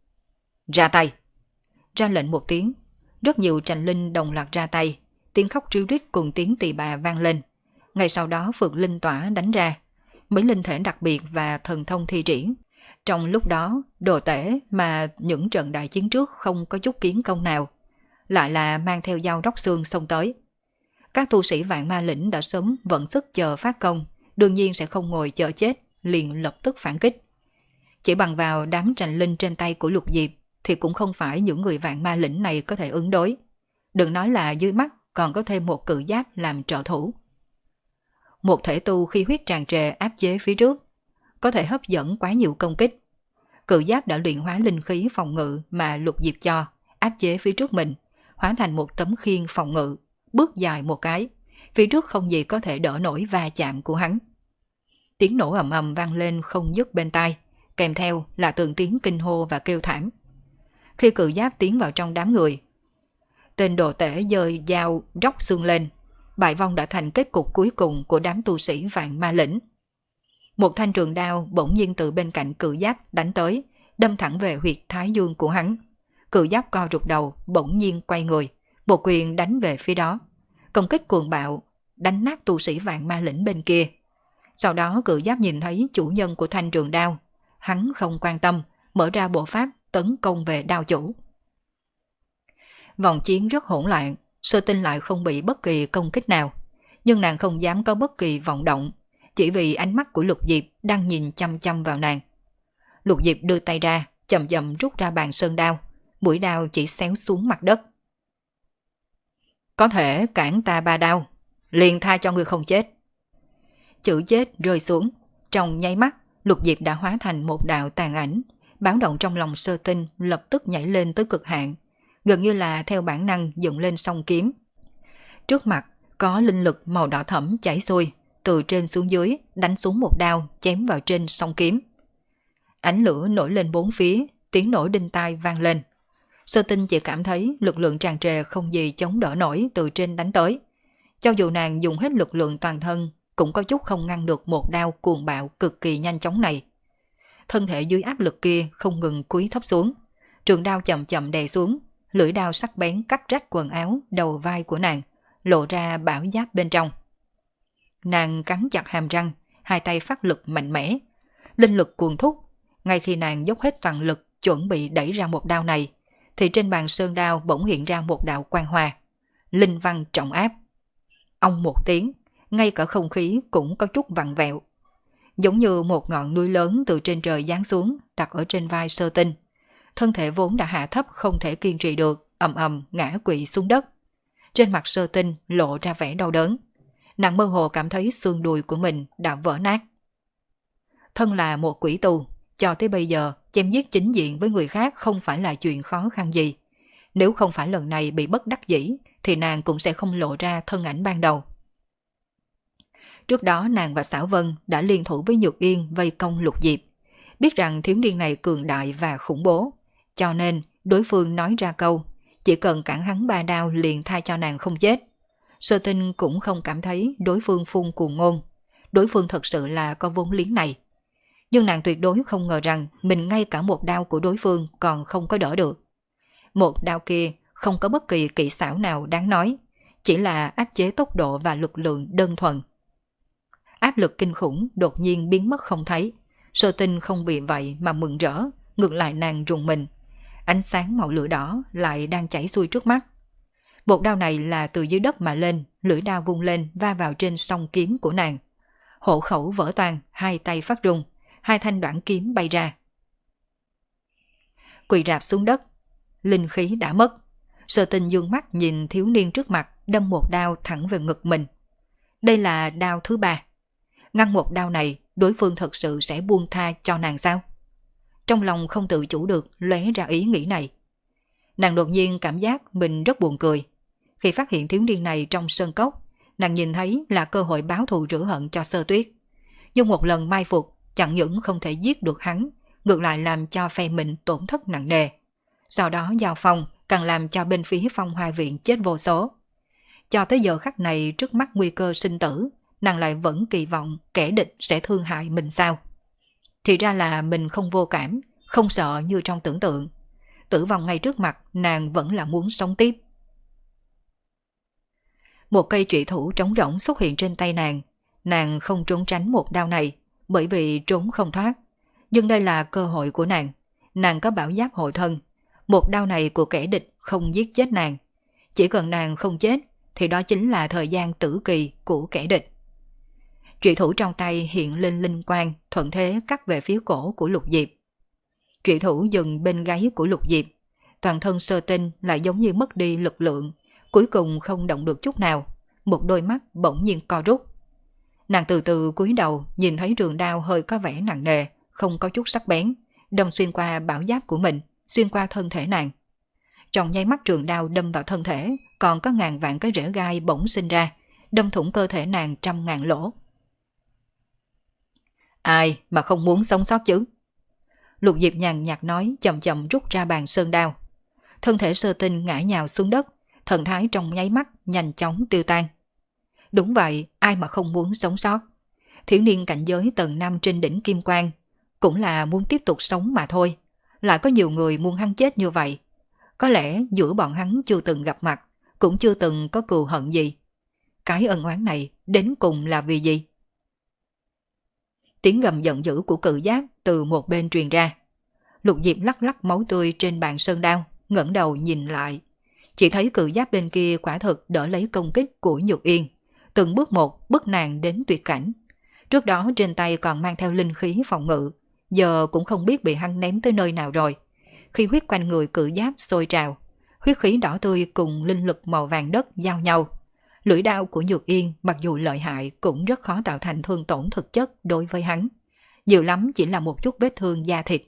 Ra tay! Ra lệnh một tiếng, rất nhiều trành linh đồng loạt ra tay, tiếng khóc tríu rít cùng tiếng tỳ bà vang lên. Ngay sau đó Phượng Linh Tỏa đánh ra, mấy linh thể đặc biệt và thần thông thi triển. Trong lúc đó, đồ tể mà những trận đại chiến trước không có chút kiến công nào, lại là mang theo dao róc xương xông tới. Các tu sĩ vạn ma lĩnh đã sớm vận sức chờ phát công, đương nhiên sẽ không ngồi chờ chết, liền lập tức phản kích. Chỉ bằng vào đám trành linh trên tay của Lục Diệp thì cũng không phải những người vạn ma lĩnh này có thể ứng đối. Đừng nói là dưới mắt còn có thêm một cự giáp làm trợ thủ. Một thể tu khi huyết tràn trề áp chế phía trước, có thể hấp dẫn quá nhiều công kích. Cự giáp đã luyện hóa linh khí phòng ngự mà Lục Diệp cho, áp chế phía trước mình, hóa thành một tấm khiên phòng ngự, bước dài một cái, phía trước không gì có thể đỡ nổi va chạm của hắn. Tiếng nổ ầm ầm vang lên không dứt bên tai, kèm theo là từng tiếng kinh hô và kêu thảm. Khi cự giáp tiến vào trong đám người, tên đồ tể giơ dao róc xương lên, bại vong đã thành kết cục cuối cùng của đám tu sĩ vạn ma lĩnh. Một thanh trường đao bỗng nhiên từ bên cạnh cự giáp đánh tới, đâm thẳng về huyệt thái dương của hắn. Cự giáp co rụt đầu, bỗng nhiên quay người, một quyền đánh về phía đó. Công kích cuồng bạo, đánh nát tu sĩ vạn ma lĩnh bên kia. Sau đó cự giáp nhìn thấy chủ nhân của thanh trường đao, hắn không quan tâm, mở ra bộ pháp tấn công về đao chủ. Vòng chiến rất hỗn loạn, Sơ Tinh lại không bị bất kỳ công kích nào, nhưng nàng không dám có bất kỳ vọng động, chỉ vì ánh mắt của Lục Diệp đang nhìn chăm chăm vào nàng. Lục Diệp đưa tay ra, chậm chậm rút ra bàn sơn đao, mũi đao chỉ xéo xuống mặt đất. Có thể cản ta ba đao, liền tha cho ngươi không chết. Chữ chết rơi xuống, trong nháy mắt Lục Diệp đã hóa thành một đạo tàn ảnh, báo động trong lòng Sơ Tinh lập tức nhảy lên tới cực hạn, gần như là theo bản năng dựng lên song kiếm. Trước mặt có linh lực màu đỏ thẫm chảy xuôi, từ trên xuống dưới đánh xuống một đao chém vào trên song kiếm. Ánh lửa nổi lên bốn phía, tiếng nổ đinh tai vang lên. Sơ Tinh chỉ cảm thấy lực lượng tràn trề không gì chống đỡ nổi từ trên đánh tới. Cho dù nàng dùng hết lực lượng toàn thân, cũng có chút không ngăn được một đao cuồng bạo cực kỳ nhanh chóng này. Thân thể dưới áp lực kia không ngừng cúi thấp xuống, trường đao chậm chậm đè xuống, lưỡi đao sắc bén cắt rách quần áo, đầu vai của nàng, lộ ra bảo giáp bên trong. Nàng cắn chặt hàm răng, hai tay phát lực mạnh mẽ. Linh lực cuồn thúc, ngay khi nàng dốc hết toàn lực chuẩn bị đẩy ra một đao này, thì trên bàn sơn đao bỗng hiện ra một đạo quang hoa. Linh văn trọng áp. Ong một tiếng, ngay cả không khí cũng có chút vặn vẹo. Giống như một ngọn núi lớn từ trên trời giáng xuống, đặt ở trên vai Sơ Tinh. Thân thể vốn đã hạ thấp không thể kiên trì được, ầm ầm ngã quỵ xuống đất. Trên mặt Sơ Tinh lộ ra vẻ đau đớn. Nàng mơ hồ cảm thấy xương đùi của mình đã vỡ nát. Thân là một quỷ tù, cho tới bây giờ chém giết chính diện với người khác không phải là chuyện khó khăn gì. Nếu không phải lần này bị bất đắc dĩ, thì nàng cũng sẽ không lộ ra thân ảnh ban đầu. Trước đó nàng và Xảo Vân đã liên thủ với Nhược Yên vây công Lục Diệp. Biết rằng thiếu niên này cường đại và khủng bố, cho nên đối phương nói ra câu chỉ cần cản hắn ba đao liền tha cho nàng không chết. Sơ Tinh cũng không cảm thấy đối phương phun cuồng ngôn. Đối phương thật sự là có vốn liếng này. Nhưng nàng tuyệt đối không ngờ rằng mình ngay cả một đao của đối phương còn không có đỡ được. Một đao kia không có bất kỳ kỹ xảo nào đáng nói, chỉ là áp chế tốc độ và lực lượng đơn thuần. Áp lực kinh khủng đột nhiên biến mất không thấy. Sơ Tinh không vì vậy mà mừng rỡ, ngược lại nàng rùng mình. Ánh sáng màu lửa đỏ lại đang chảy xuôi trước mắt. Một đao này là từ dưới đất mà lên, lưỡi đao vung lên va vào trên song kiếm của nàng. Hộ khẩu vỡ toang, hai tay phát rung, hai thanh đoạn kiếm bay ra. Quỳ rạp xuống đất, linh khí đã mất. Sơ Tinh dương mắt nhìn thiếu niên trước mặt, đâm một đao thẳng về ngực mình. Đây là đao thứ ba. Ngăn một đao này, đối phương thật sự sẽ buông tha cho nàng sao? Trong lòng không tự chủ được lóe ra ý nghĩ này. Nàng đột nhiên cảm giác mình rất buồn cười. Khi phát hiện thiếu niên này trong sơn cốc, nàng nhìn thấy là cơ hội báo thù rửa hận cho Sơ Tuyết. Nhưng một lần mai phục, chẳng những không thể giết được hắn, ngược lại làm cho phe mình tổn thất nặng nề. Sau đó giao phong càng làm cho bên phía Phong Hoa Viện chết vô số. Cho tới giờ khắc này, trước mắt nguy cơ sinh tử, nàng lại vẫn kỳ vọng kẻ địch sẽ thương hại mình sao? Thì ra là mình không vô cảm, không sợ như trong tưởng tượng. Tử vong ngay trước mặt, nàng vẫn là muốn sống tiếp. Một cây trụy thủ trống rỗng xuất hiện trên tay nàng. Nàng không trốn tránh một đao này, bởi vì trốn không thoát. Nhưng đây là cơ hội của nàng. Nàng có bảo giáp hộ thân. Một đao này của kẻ địch không giết chết nàng. Chỉ cần nàng không chết, thì đó chính là thời gian tử kỳ của kẻ địch. Trụy thủ trong tay hiện lên linh quang, thuận thế cắt về phía cổ của Lục Diệp. Trụy thủ dừng bên gáy của Lục Diệp. Toàn thân Sơ Tinh lại giống như mất đi lực lượng, cuối cùng không động được chút nào. Một đôi mắt bỗng nhiên co rút. Nàng từ từ cúi đầu, nhìn thấy trường đao hơi có vẻ nặng nề, không có chút sắc bén, đâm xuyên qua bảo giáp của mình, xuyên qua thân thể nàng. Trong nháy mắt trường đao đâm vào thân thể, còn có ngàn vạn cái rễ gai bỗng sinh ra, đâm thủng cơ thể nàng trăm ngàn lỗ. Ai mà không muốn sống sót chứ? Lục Diệp nhàn nhạt nói, chậm chậm rút ra bàn sơn đao. Thân thể Sơ Tinh ngã nhào xuống đất, thần thái trong nháy mắt nhanh chóng tiêu tan. Đúng vậy, ai mà không muốn sống sót. Thiếu niên cảnh giới tầng năm trên đỉnh Kim Quang cũng là muốn tiếp tục sống mà thôi. Lại có nhiều người muốn hắn chết như vậy. Có lẽ giữa bọn hắn chưa từng gặp mặt, cũng chưa từng có cừu hận gì. Cái ân oán này đến cùng là vì gì? Tiếng gầm giận dữ của cự giáp từ một bên truyền ra. Lục Diệp lắc lắc máu tươi trên bàn sơn đao, ngẩng đầu nhìn lại. Chỉ thấy cự giáp bên kia quả thực đỡ lấy công kích của Nhược Yên, từng bước một bức nàng đến tuyệt cảnh. Trước đó trên tay còn mang theo linh khí phòng ngự, giờ cũng không biết bị hắn ném tới nơi nào rồi. Khi huyết quanh người cự giáp sôi trào, huyết khí đỏ tươi cùng linh lực màu vàng đất giao nhau. Lưỡi đao của Nhược Yên mặc dù lợi hại cũng rất khó tạo thành thương tổn thực chất đối với hắn. Nhiều lắm chỉ là một chút vết thương da thịt.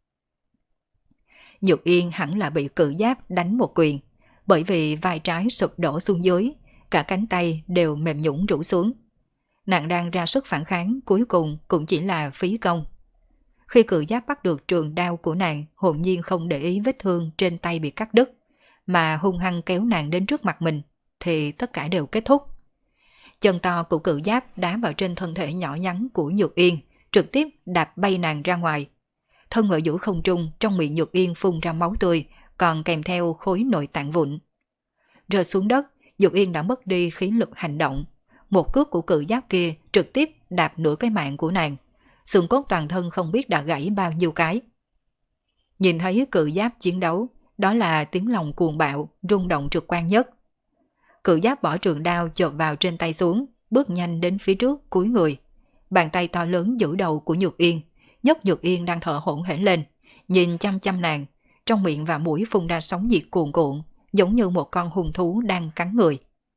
Nhược Yên hẳn là bị cự giáp đánh một quyền, bởi vì vai trái sụp đổ xuống dưới, cả cánh tay đều mềm nhũn rũ xuống. Nàng đang ra sức phản kháng, cuối cùng cũng chỉ là phí công. Khi cự giáp bắt được trường đao của nàng, hồn nhiên không để ý vết thương trên tay bị cắt đứt, mà hung hăng kéo nàng đến trước mặt mình, thì tất cả đều kết thúc. Chân to của cự giáp đá vào trên thân thể nhỏ nhắn của Nhược Yên, trực tiếp đạp bay nàng ra ngoài. Thân ở giữa không trung, trong miệng Nhược Yên phun ra máu tươi, còn kèm theo khối nội tạng vụn. Rơi xuống đất, Dược Yên đã mất đi khí lực hành động. Một cước của cự giáp kia trực tiếp đạp nửa cái mạng của nàng. Xương cốt toàn thân không biết đã gãy bao nhiêu cái. Nhìn thấy cự giáp chiến đấu, đó là tiếng lòng cuồng bạo, rung động trực quan nhất. Cự giáp bỏ trường đao chộp vào trên tay xuống, bước nhanh đến phía trước cúi người. Bàn tay to lớn giữ đầu của Nhược Yên, nhấc Nhược Yên đang thở hổn hển lên, nhìn chăm chăm nàng, trong miệng và mũi phun ra sóng nhiệt cuồn cuộn, giống như một con hung thú đang cắn người.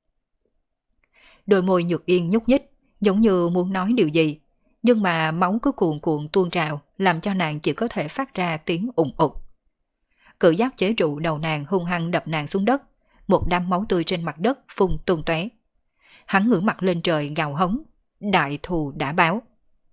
Đôi môi Nhược Yên nhúc nhích, giống như muốn nói điều gì, nhưng mà máu cứ cuồn cuộn tuôn trào, làm cho nàng chỉ có thể phát ra tiếng ùng ục. Cự giáp chế trụ đầu nàng hung hăng đập nàng xuống đất, một đám máu tươi trên mặt đất phun tung tóe. Hắn ngửa mặt lên trời gào hống, đại thù đã báo.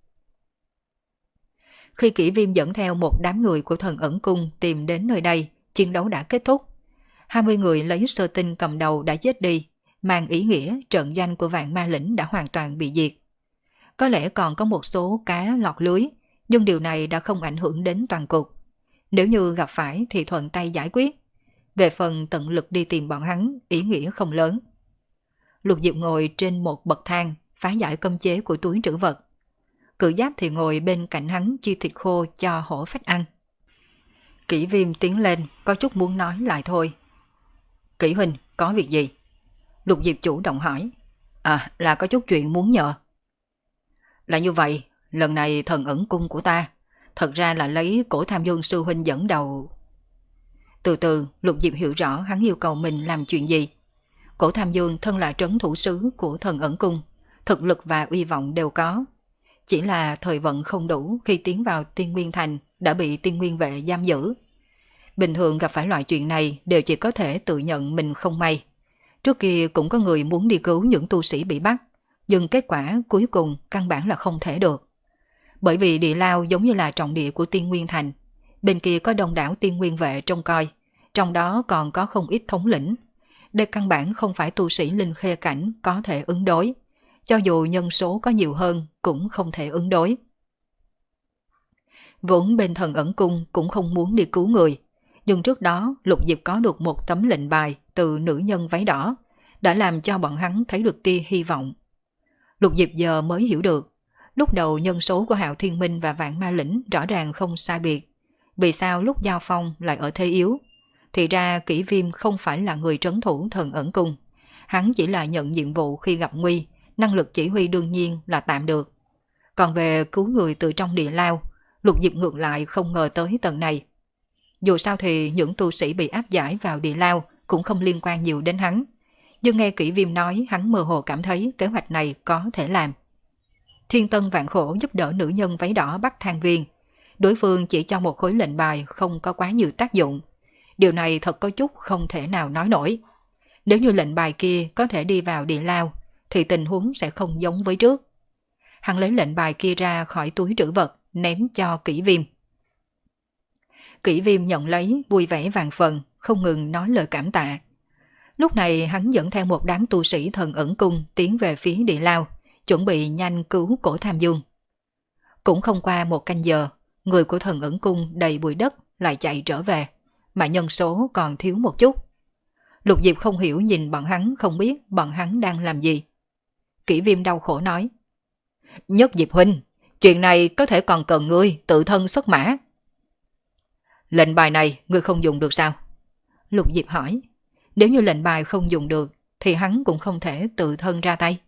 Khi Kỷ Viêm dẫn theo một đám người của Thần Ẩn Cung tìm đến nơi đây, chiến đấu đã kết thúc. hai mươi người lấy Sơ Tinh cầm đầu đã chết đi, mang ý nghĩa trận doanh của Vạn Ma Lĩnh đã hoàn toàn bị diệt. Có lẽ còn có một số cá lọt lưới, nhưng điều này đã không ảnh hưởng đến toàn cục. Nếu như gặp phải thì thuận tay giải quyết. Về phần tận lực đi tìm bọn hắn, ý nghĩa không lớn. Lục Diệp ngồi trên một bậc thang, phá giải cấm chế của túi trữ vật. Cự giáp thì ngồi bên cạnh hắn chia thịt khô cho hổ phách ăn. Kỷ Viêm tiến lên, có chút muốn nói lại thôi. Kỷ huynh, có việc gì? Lục Diệp chủ động hỏi. À, là có chút chuyện muốn nhờ. Là như vậy, lần này Thần Ẩn Cung của ta, thật ra là lấy Cổ Tham Dương sư huynh dẫn đầu. Từ từ, Lục Diệp hiểu rõ hắn yêu cầu mình làm chuyện gì. Cổ Tham Dương thân là trấn thủ sứ của Thần Ẩn Cung, thực lực và uy vọng đều có. Chỉ là thời vận không đủ khi tiến vào Tiên Nguyên Thành đã bị Tiên Nguyên Vệ giam giữ. Bình thường gặp phải loại chuyện này đều chỉ có thể tự nhận mình không may. Trước kia cũng có người muốn đi cứu những tu sĩ bị bắt, nhưng kết quả cuối cùng căn bản là không thể được. Bởi vì địa lao giống như là trọng địa của Tiên Nguyên Thành, bên kia có đông đảo Tiên Nguyên Vệ trông coi, trong đó còn có không ít thống lĩnh. Đây căn bản không phải tu sĩ linh khê cảnh có thể ứng đối, cho dù nhân số có nhiều hơn cũng không thể ứng đối. Vốn bên Thần Ẩn Cung cũng không muốn đi cứu người, nhưng trước đó Lục Diệp có được một tấm lệnh bài từ nữ nhân váy đỏ, đã làm cho bọn hắn thấy được tia hy vọng. Lục Diệp giờ mới hiểu được, lúc đầu nhân số của Hạo Thiên Minh và Vạn Ma Lĩnh rõ ràng không sai biệt, vì sao lúc giao phong lại ở thế yếu. Thì ra Kỷ Viêm không phải là người trấn thủ Thần Ẩn Cung, hắn chỉ là nhận nhiệm vụ khi gặp nguy, năng lực chỉ huy đương nhiên là tạm được. Còn về cứu người từ trong địa lao, Lục Diệp ngược lại không ngờ tới tầng này. Dù sao thì những tu sĩ bị áp giải vào địa lao cũng không liên quan nhiều đến hắn, nhưng nghe Kỷ Viêm nói hắn mơ hồ cảm thấy kế hoạch này có thể làm. Thiên Tân vạn khổ giúp đỡ nữ nhân váy đỏ bắt Thang Viên, đối phương chỉ cho một khối lệnh bài không có quá nhiều tác dụng. Điều này thật có chút không thể nào nói nổi. Nếu như lệnh bài kia có thể đi vào địa lao, thì tình huống sẽ không giống với trước. Hắn lấy lệnh bài kia ra khỏi túi trữ vật, ném cho Kỷ Viêm. Kỷ Viêm nhận lấy, vui vẻ vàng phần, không ngừng nói lời cảm tạ. Lúc này hắn dẫn theo một đám tu sĩ Thần Ẩn Cung tiến về phía địa lao, chuẩn bị nhanh cứu Cổ Tham Dương. Cũng không qua một canh giờ, người của Thần Ẩn Cung đầy bụi đất lại chạy trở về, mà nhân số còn thiếu một chút. Lục Diệp không hiểu nhìn bọn hắn, không biết bọn hắn đang làm gì. Kỷ Viêm đau khổ nói. Nhất Diệp huynh, chuyện này có thể còn cần ngươi tự thân xuất mã. Lệnh bài này ngươi không dùng được sao? Lục Diệp hỏi. Nếu như lệnh bài không dùng được thì hắn cũng không thể tự thân ra tay.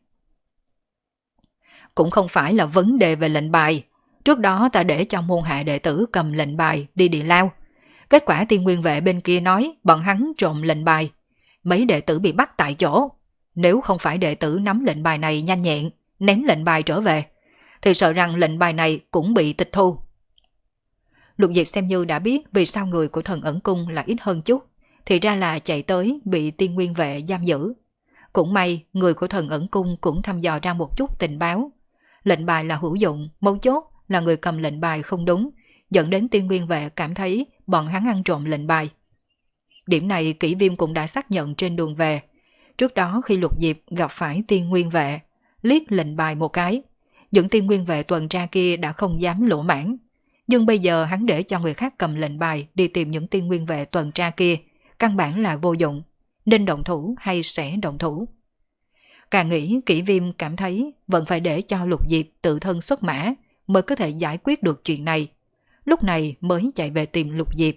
Cũng không phải là vấn đề về lệnh bài. Trước đó ta để cho môn hạ đệ tử cầm lệnh bài đi địa lao. Kết quả Tiên Nguyên Vệ bên kia nói bọn hắn trộm lệnh bài. Mấy đệ tử bị bắt tại chỗ. Nếu không phải đệ tử nắm lệnh bài này nhanh nhẹn, ném lệnh bài trở về, thì sợ rằng lệnh bài này cũng bị tịch thu. Lục Diệp xem như đã biết vì sao người của Thần Ẩn Cung là ít hơn chút, thì ra là chạy tới bị Tiên Nguyên Vệ giam giữ. Cũng may người của Thần Ẩn Cung cũng thăm dò ra một chút tình báo. Lệnh bài là hữu dụng, mấu chốt là người cầm lệnh bài không đúng, dẫn đến Tiên Nguyên Vệ cảm thấy bọn hắn ăn trộm lệnh bài. Điểm này Kỷ Viêm cũng đã xác nhận trên đường về. Trước đó khi Lục Diệp gặp phải Tiên Nguyên Vệ, liếc lệnh bài một cái, những Tiên Nguyên Vệ tuần tra kia đã không dám lỗ mãn. Nhưng bây giờ hắn để cho người khác cầm lệnh bài đi tìm những Tiên Nguyên Vệ tuần tra kia, căn bản là vô dụng. nên động thủ hay sẽ động thủ. Càng nghĩ, Kỷ Viêm cảm thấy vẫn phải để cho Lục Diệp tự thân xuất mã mới có thể giải quyết được chuyện này. Lúc này mới chạy về tìm Lục Diệp.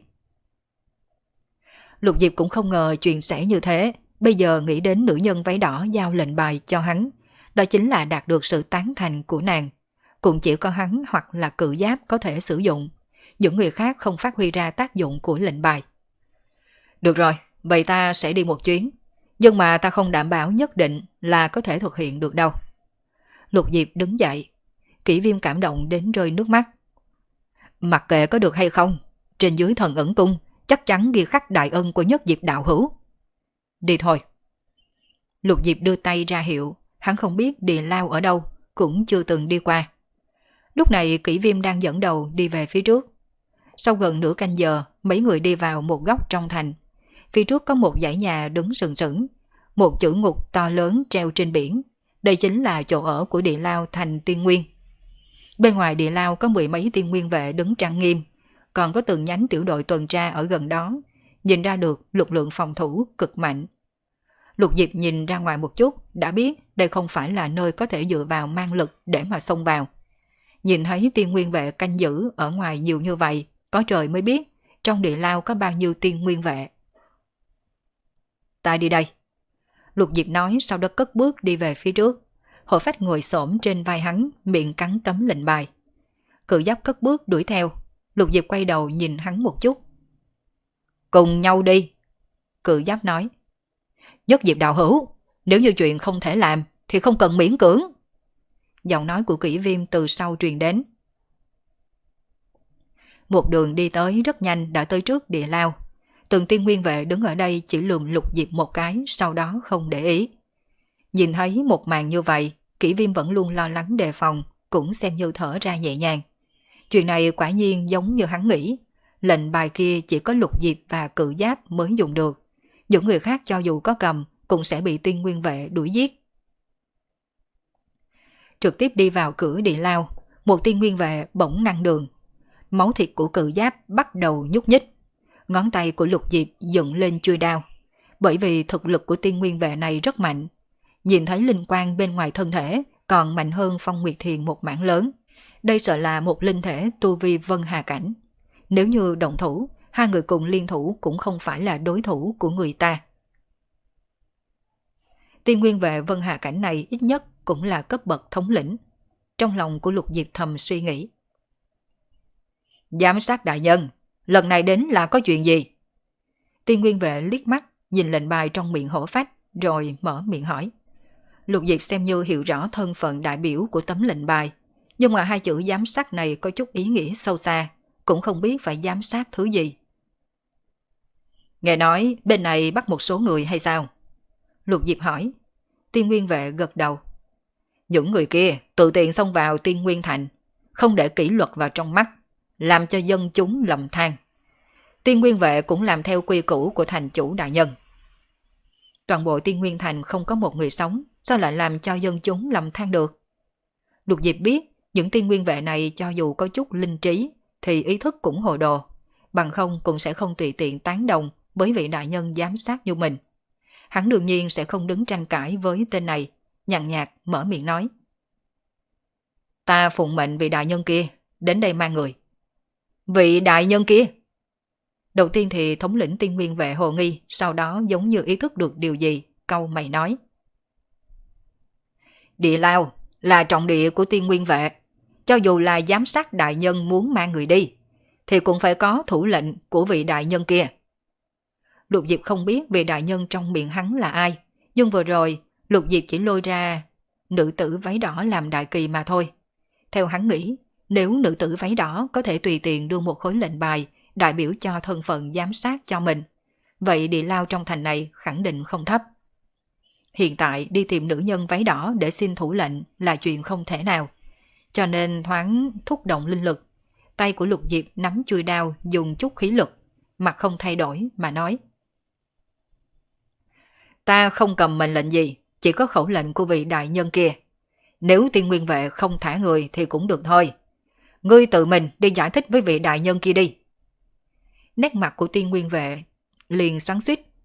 Lục Diệp cũng không ngờ chuyện sẽ như thế. Bây giờ nghĩ đến nữ nhân váy đỏ giao lệnh bài cho hắn, đó chính là đạt được sự tán thành của nàng. Cũng chỉ có hắn hoặc là Cự Giáp có thể sử dụng. Những người khác không phát huy ra tác dụng của lệnh bài. Được rồi, vậy ta sẽ đi một chuyến. Nhưng mà ta không đảm bảo nhất định là có thể thực hiện được đâu. Lục Diệp đứng dậy. Kỷ Viêm cảm động đến rơi nước mắt. Mặc kệ có được hay không, trên dưới Thần Ẩn Cung chắc chắn ghi khắc đại ân của Nhất Diệp đạo hữu. Đi thôi. Lục Diệp đưa tay ra hiệu. Hắn không biết Địa Lao ở đâu, cũng chưa từng đi qua. Lúc này Kỷ Viêm đang dẫn đầu đi về phía trước. Sau gần nửa canh giờ, mấy người đi vào một góc trong thành. Phía trước có một dãy nhà đứng sừng sững, một chữ ngục to lớn treo trên biển. Đây chính là chỗ ở của Địa Lao thành Tiên Nguyên. Bên ngoài Địa Lao có mười mấy tiên nguyên vệ đứng trang nghiêm, còn có từng nhánh tiểu đội tuần tra ở gần đó, nhìn ra được lực lượng phòng thủ cực mạnh. Lục Diệp nhìn ra ngoài một chút, đã biết đây không phải là nơi có thể dựa vào mang lực để mà xông vào. Nhìn thấy tiên nguyên vệ canh giữ ở ngoài nhiều như vậy, có trời mới biết trong Địa Lao có bao nhiêu tiên nguyên vệ. Ta đi đây. Lục Diệp nói, sau đó cất bước đi về phía trước. Hổ Phách ngồi xổm trên vai hắn, miệng cắn tấm lệnh bài. Cự Giáp cất bước đuổi theo. Lục Diệp quay đầu nhìn hắn một chút. Cùng nhau đi. Cự Giáp nói. Nhất Diệp đạo hữu, nếu như chuyện không thể làm thì không cần miễn cưỡng. Giọng nói của Kỷ Viêm từ sau truyền đến. Một đường đi tới rất nhanh đã tới trước Địa Lao. Từng tiên nguyên vệ đứng ở đây chỉ lườm Lục Diệp một cái, sau đó không để ý. Nhìn thấy một màn như vậy, Kỷ Viêm vẫn luôn lo lắng đề phòng, cũng xem như thở ra nhẹ nhàng. Chuyện này quả nhiên giống như hắn nghĩ. Lệnh bài kia chỉ có Lục Diệp và Cự Giáp mới dùng được. Những người khác cho dù có cầm cũng sẽ bị tiên nguyên vệ đuổi giết. Trực tiếp đi vào cửa Địa Lao, một tiên nguyên vệ bỗng ngăn đường. Máu thịt của Cự Giáp bắt đầu nhúc nhích. Ngón tay của Lục Diệp dựng lên chuôi đao. Bởi vì thực lực của tiên nguyên vệ này rất mạnh. Nhìn thấy linh quang bên ngoài thân thể còn mạnh hơn Phong Nguyệt Thiền một mảng lớn. Đây sợ là một linh thể tu vi Vân Hà Cảnh. Nếu như động thủ, hai người cùng liên thủ cũng không phải là đối thủ của người ta. Tiên nguyên vệ Vân Hà Cảnh này ít nhất cũng là cấp bậc thống lĩnh. Trong lòng của Lục Diệp thầm suy nghĩ. Giám sát đại nhân, lần này đến là có chuyện gì? Tiên nguyên vệ liếc mắt, nhìn lệnh bài trong miệng Hổ Phách, rồi mở miệng hỏi. Lục Diệp xem như hiểu rõ thân phận đại biểu của tấm lệnh bài, nhưng mà hai chữ giám sát này có chút ý nghĩa sâu xa, cũng không biết phải giám sát thứ gì. Nghe nói bên này bắt một số người hay sao? Lục Diệp hỏi. Tiên nguyên vệ gật đầu. Những người kia tự tiện xông vào Tiên Nguyên Thành, không để kỷ luật vào trong mắt, làm cho dân chúng lầm than. Tiên nguyên vệ cũng làm theo quy củ của thành chủ đại nhân. Toàn bộ Tiên Nguyên Thành không có một người sống, sao lại làm cho dân chúng lầm than được? Lục Diệp biết những tiên nguyên vệ này cho dù có chút linh trí thì ý thức cũng hồ đồ, bằng không cũng sẽ không tùy tiện tán đồng với vị đại nhân giám sát như mình. Hắn đương nhiên sẽ không đứng tranh cãi với tên này, nhàn nhạt mở miệng nói. Ta phụng mệnh vị đại nhân kia, đến đây mang người. Vị đại nhân kia? Đầu tiên thì thống lĩnh tiên nguyên vệ hồ nghi, sau đó giống như ý thức được điều gì, cau mày nói. Địa Lao là trọng địa của tiên nguyên vệ, cho dù là giám sát đại nhân muốn mang người đi, thì cũng phải có thủ lệnh của vị đại nhân kia. Lục Diệp không biết vị đại nhân trong miệng hắn là ai, nhưng vừa rồi Lục Diệp chỉ lôi ra nữ tử váy đỏ làm đại kỳ mà thôi. Theo hắn nghĩ, nếu nữ tử váy đỏ có thể tùy tiện đưa một khối lệnh bài đại biểu cho thân phận giám sát cho mình, vậy Địa Lao trong thành này khẳng định không thấp. Hiện tại đi tìm nữ nhân váy đỏ để xin thủ lệnh là chuyện không thể nào, cho nên thoáng thúc động linh lực. Tay của Lục Diệp nắm chuôi đao dùng chút khí lực, mặt không thay đổi mà nói. Ta không cầm mệnh lệnh gì, chỉ có khẩu lệnh của vị đại nhân kia. Nếu tiên nguyên vệ không thả người thì cũng được thôi. Ngươi tự mình đi giải thích với vị đại nhân kia đi. Nét mặt của tiên nguyên vệ liền xoắn xuýt,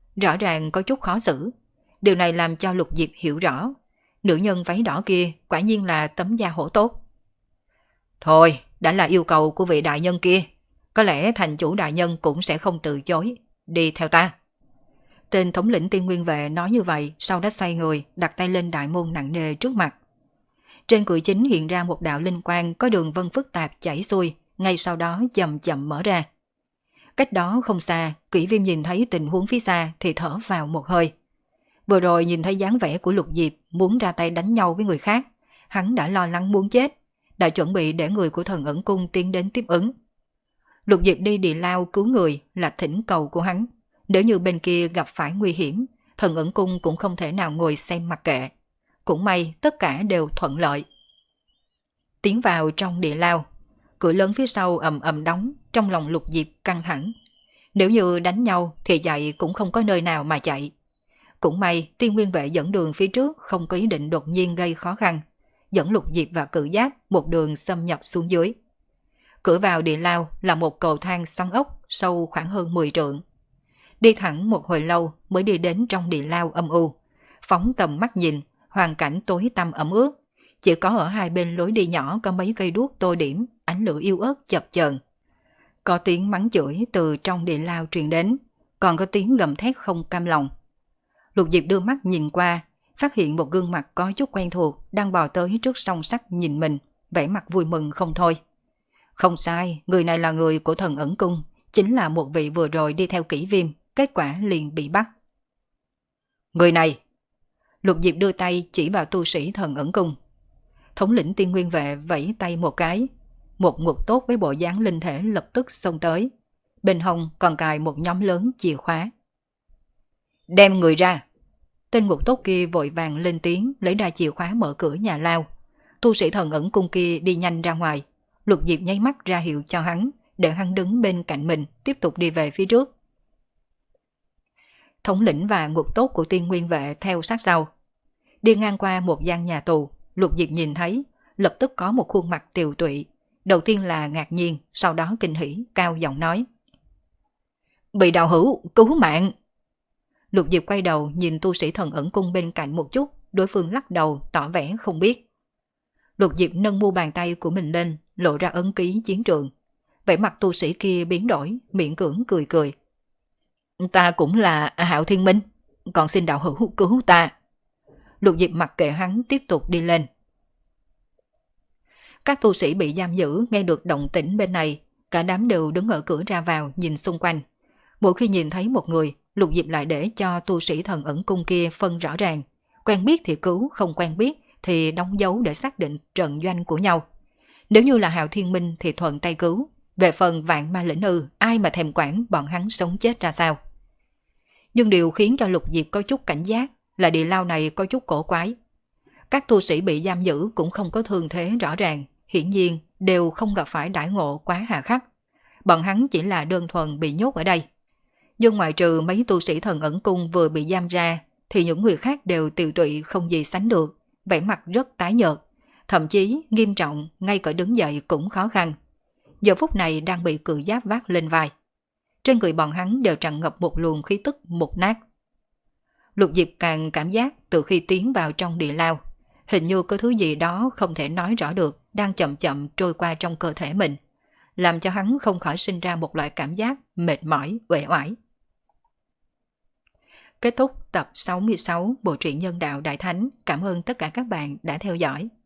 rõ ràng có chút khó xử. Điều này làm cho Lục Diệp hiểu rõ, nữ nhân váy đỏ kia quả nhiên là tấm da hổ tốt. Thôi, đã là yêu cầu của vị đại nhân kia, có lẽ thành chủ đại nhân cũng sẽ không từ chối, đi theo ta. Tên thống lĩnh Tiên Nguyên Vệ nói như vậy, sau đó xoay người, đặt tay lên đại môn nặng nề trước mặt. Trên cửa chính hiện ra một đạo linh quang có đường vân phức tạp chảy xuôi, ngay sau đó chậm chậm mở ra. Cách đó không xa, Kỷ Viêm nhìn thấy tình huống phía xa thì thở vào một hơi. Vừa rồi nhìn thấy dáng vẻ của Lục Diệp muốn ra tay đánh nhau với người khác, hắn đã lo lắng muốn chết, đã chuẩn bị để người của Thần Ẩn Cung tiến đến tiếp ứng. Lục Diệp đi địa lao cứu người là thỉnh cầu của hắn, nếu như bên kia gặp phải nguy hiểm, Thần Ẩn Cung cũng không thể nào ngồi xem mặc kệ. Cũng may tất cả đều thuận lợi. Tiến vào trong địa lao, cửa lớn phía sau ầm ầm đóng, trong lòng Lục Diệp căng thẳng. Nếu như đánh nhau thì chạy cũng không có nơi nào mà chạy. Cũng may Tiên Nguyên Vệ dẫn đường phía trước không có ý định đột nhiên gây khó khăn, dẫn Lục Diệp và Cự Giáp một đường xâm nhập xuống dưới. Cửa vào địa lao là một cầu thang xoắn ốc sâu khoảng hơn mười trượng. Đi thẳng một hồi lâu mới đi đến trong địa lao âm u. Phóng tầm mắt nhìn, hoàn cảnh tối tăm ẩm ướt. Chỉ có ở hai bên lối đi nhỏ có mấy cây đuốc tô điểm, ánh lửa yếu ớt chập chờn. Có tiếng mắng chửi từ trong địa lao truyền đến, còn có tiếng gầm thét không cam lòng. Lục Diệp đưa mắt nhìn qua, phát hiện một gương mặt có chút quen thuộc đang bò tới trước song sắt nhìn mình, vẻ mặt vui mừng không thôi. Không sai, người này là người của Thần Ẩn Cung, chính là một vị vừa rồi đi theo Kỷ Viêm, kết quả liền bị bắt. Người này! Lục Diệp đưa tay chỉ vào tu sĩ Thần Ẩn Cung. Thống lĩnh Tiên Nguyên Vệ vẫy tay một cái, một ngục tốt với bộ dáng linh thể lập tức xông tới. Bên hông còn cài một nhóm lớn chìa khóa. Đem người ra! Tên ngục tốt kia vội vàng lên tiếng lấy ra chìa khóa mở cửa nhà lao. Tu sĩ Thần Ẩn Cung kia đi nhanh ra ngoài. Lục Diệp nháy mắt ra hiệu cho hắn, để hắn đứng bên cạnh mình tiếp tục đi về phía trước. Thống lĩnh và ngục tốt của Tiên Nguyên Vệ theo sát sau. Đi ngang qua một gian nhà tù, Lục Diệp nhìn thấy, lập tức có một khuôn mặt tiều tụy. Đầu tiên là ngạc nhiên, sau đó kinh hỉ, cao giọng nói. Bị đạo hữu, cứu mạng! Lục Diệp quay đầu nhìn tu sĩ Thần Ẩn Cung bên cạnh một chút, đối phương lắc đầu tỏ vẻ không biết. Lục Diệp nâng mu bàn tay của mình lên, lộ ra ấn ký chiến trường. Vẻ mặt tu sĩ kia biến đổi, miễn cưỡng cười cười. Ta cũng là Hạo Thiên Minh, còn xin đạo hữu cứu ta. Lục Diệp mặc kệ hắn tiếp tục đi lên. Các tu sĩ bị giam giữ nghe được động tĩnh bên này, cả đám đều đứng ở cửa ra vào nhìn xung quanh. Mỗi khi nhìn thấy một người, Lục Diệp lại để cho tu sĩ Thần Ẩn Cung kia phân rõ ràng. Quen biết thì cứu, không quen biết thì đóng dấu để xác định trận doanh của nhau. Nếu như là Hạo Thiên Minh thì thuận tay cứu. Về phần Vạn Ma Lĩnh Ư, ai mà thèm quản bọn hắn sống chết ra sao. Nhưng điều khiến cho Lục Diệp có chút cảnh giác là địa lao này có chút cổ quái. Các tu sĩ bị giam giữ cũng không có thương thế rõ ràng, hiển nhiên đều không gặp phải đãi ngộ quá hà khắc. Bọn hắn chỉ là đơn thuần bị nhốt ở đây. Nhưng ngoại trừ mấy tu sĩ Thần Ẩn Cung vừa bị giam ra, thì những người khác đều tiều tụy không gì sánh được, vẻ mặt rất tái nhợt, thậm chí nghiêm trọng, ngay cả đứng dậy cũng khó khăn. Giờ phút này đang bị Cự Giáp vác lên vai. Trên người bọn hắn đều tràn ngập một luồng khí tức mục nát. Lục Diệp càng cảm giác từ khi tiến vào trong địa lao, hình như có thứ gì đó không thể nói rõ được đang chậm chậm trôi qua trong cơ thể mình, làm cho hắn không khỏi sinh ra một loại cảm giác mệt mỏi, uể oải. Kết thúc tập sáu mươi sáu Bộ truyện Nhân Đạo Đại Thánh. Cảm ơn tất cả các bạn đã theo dõi.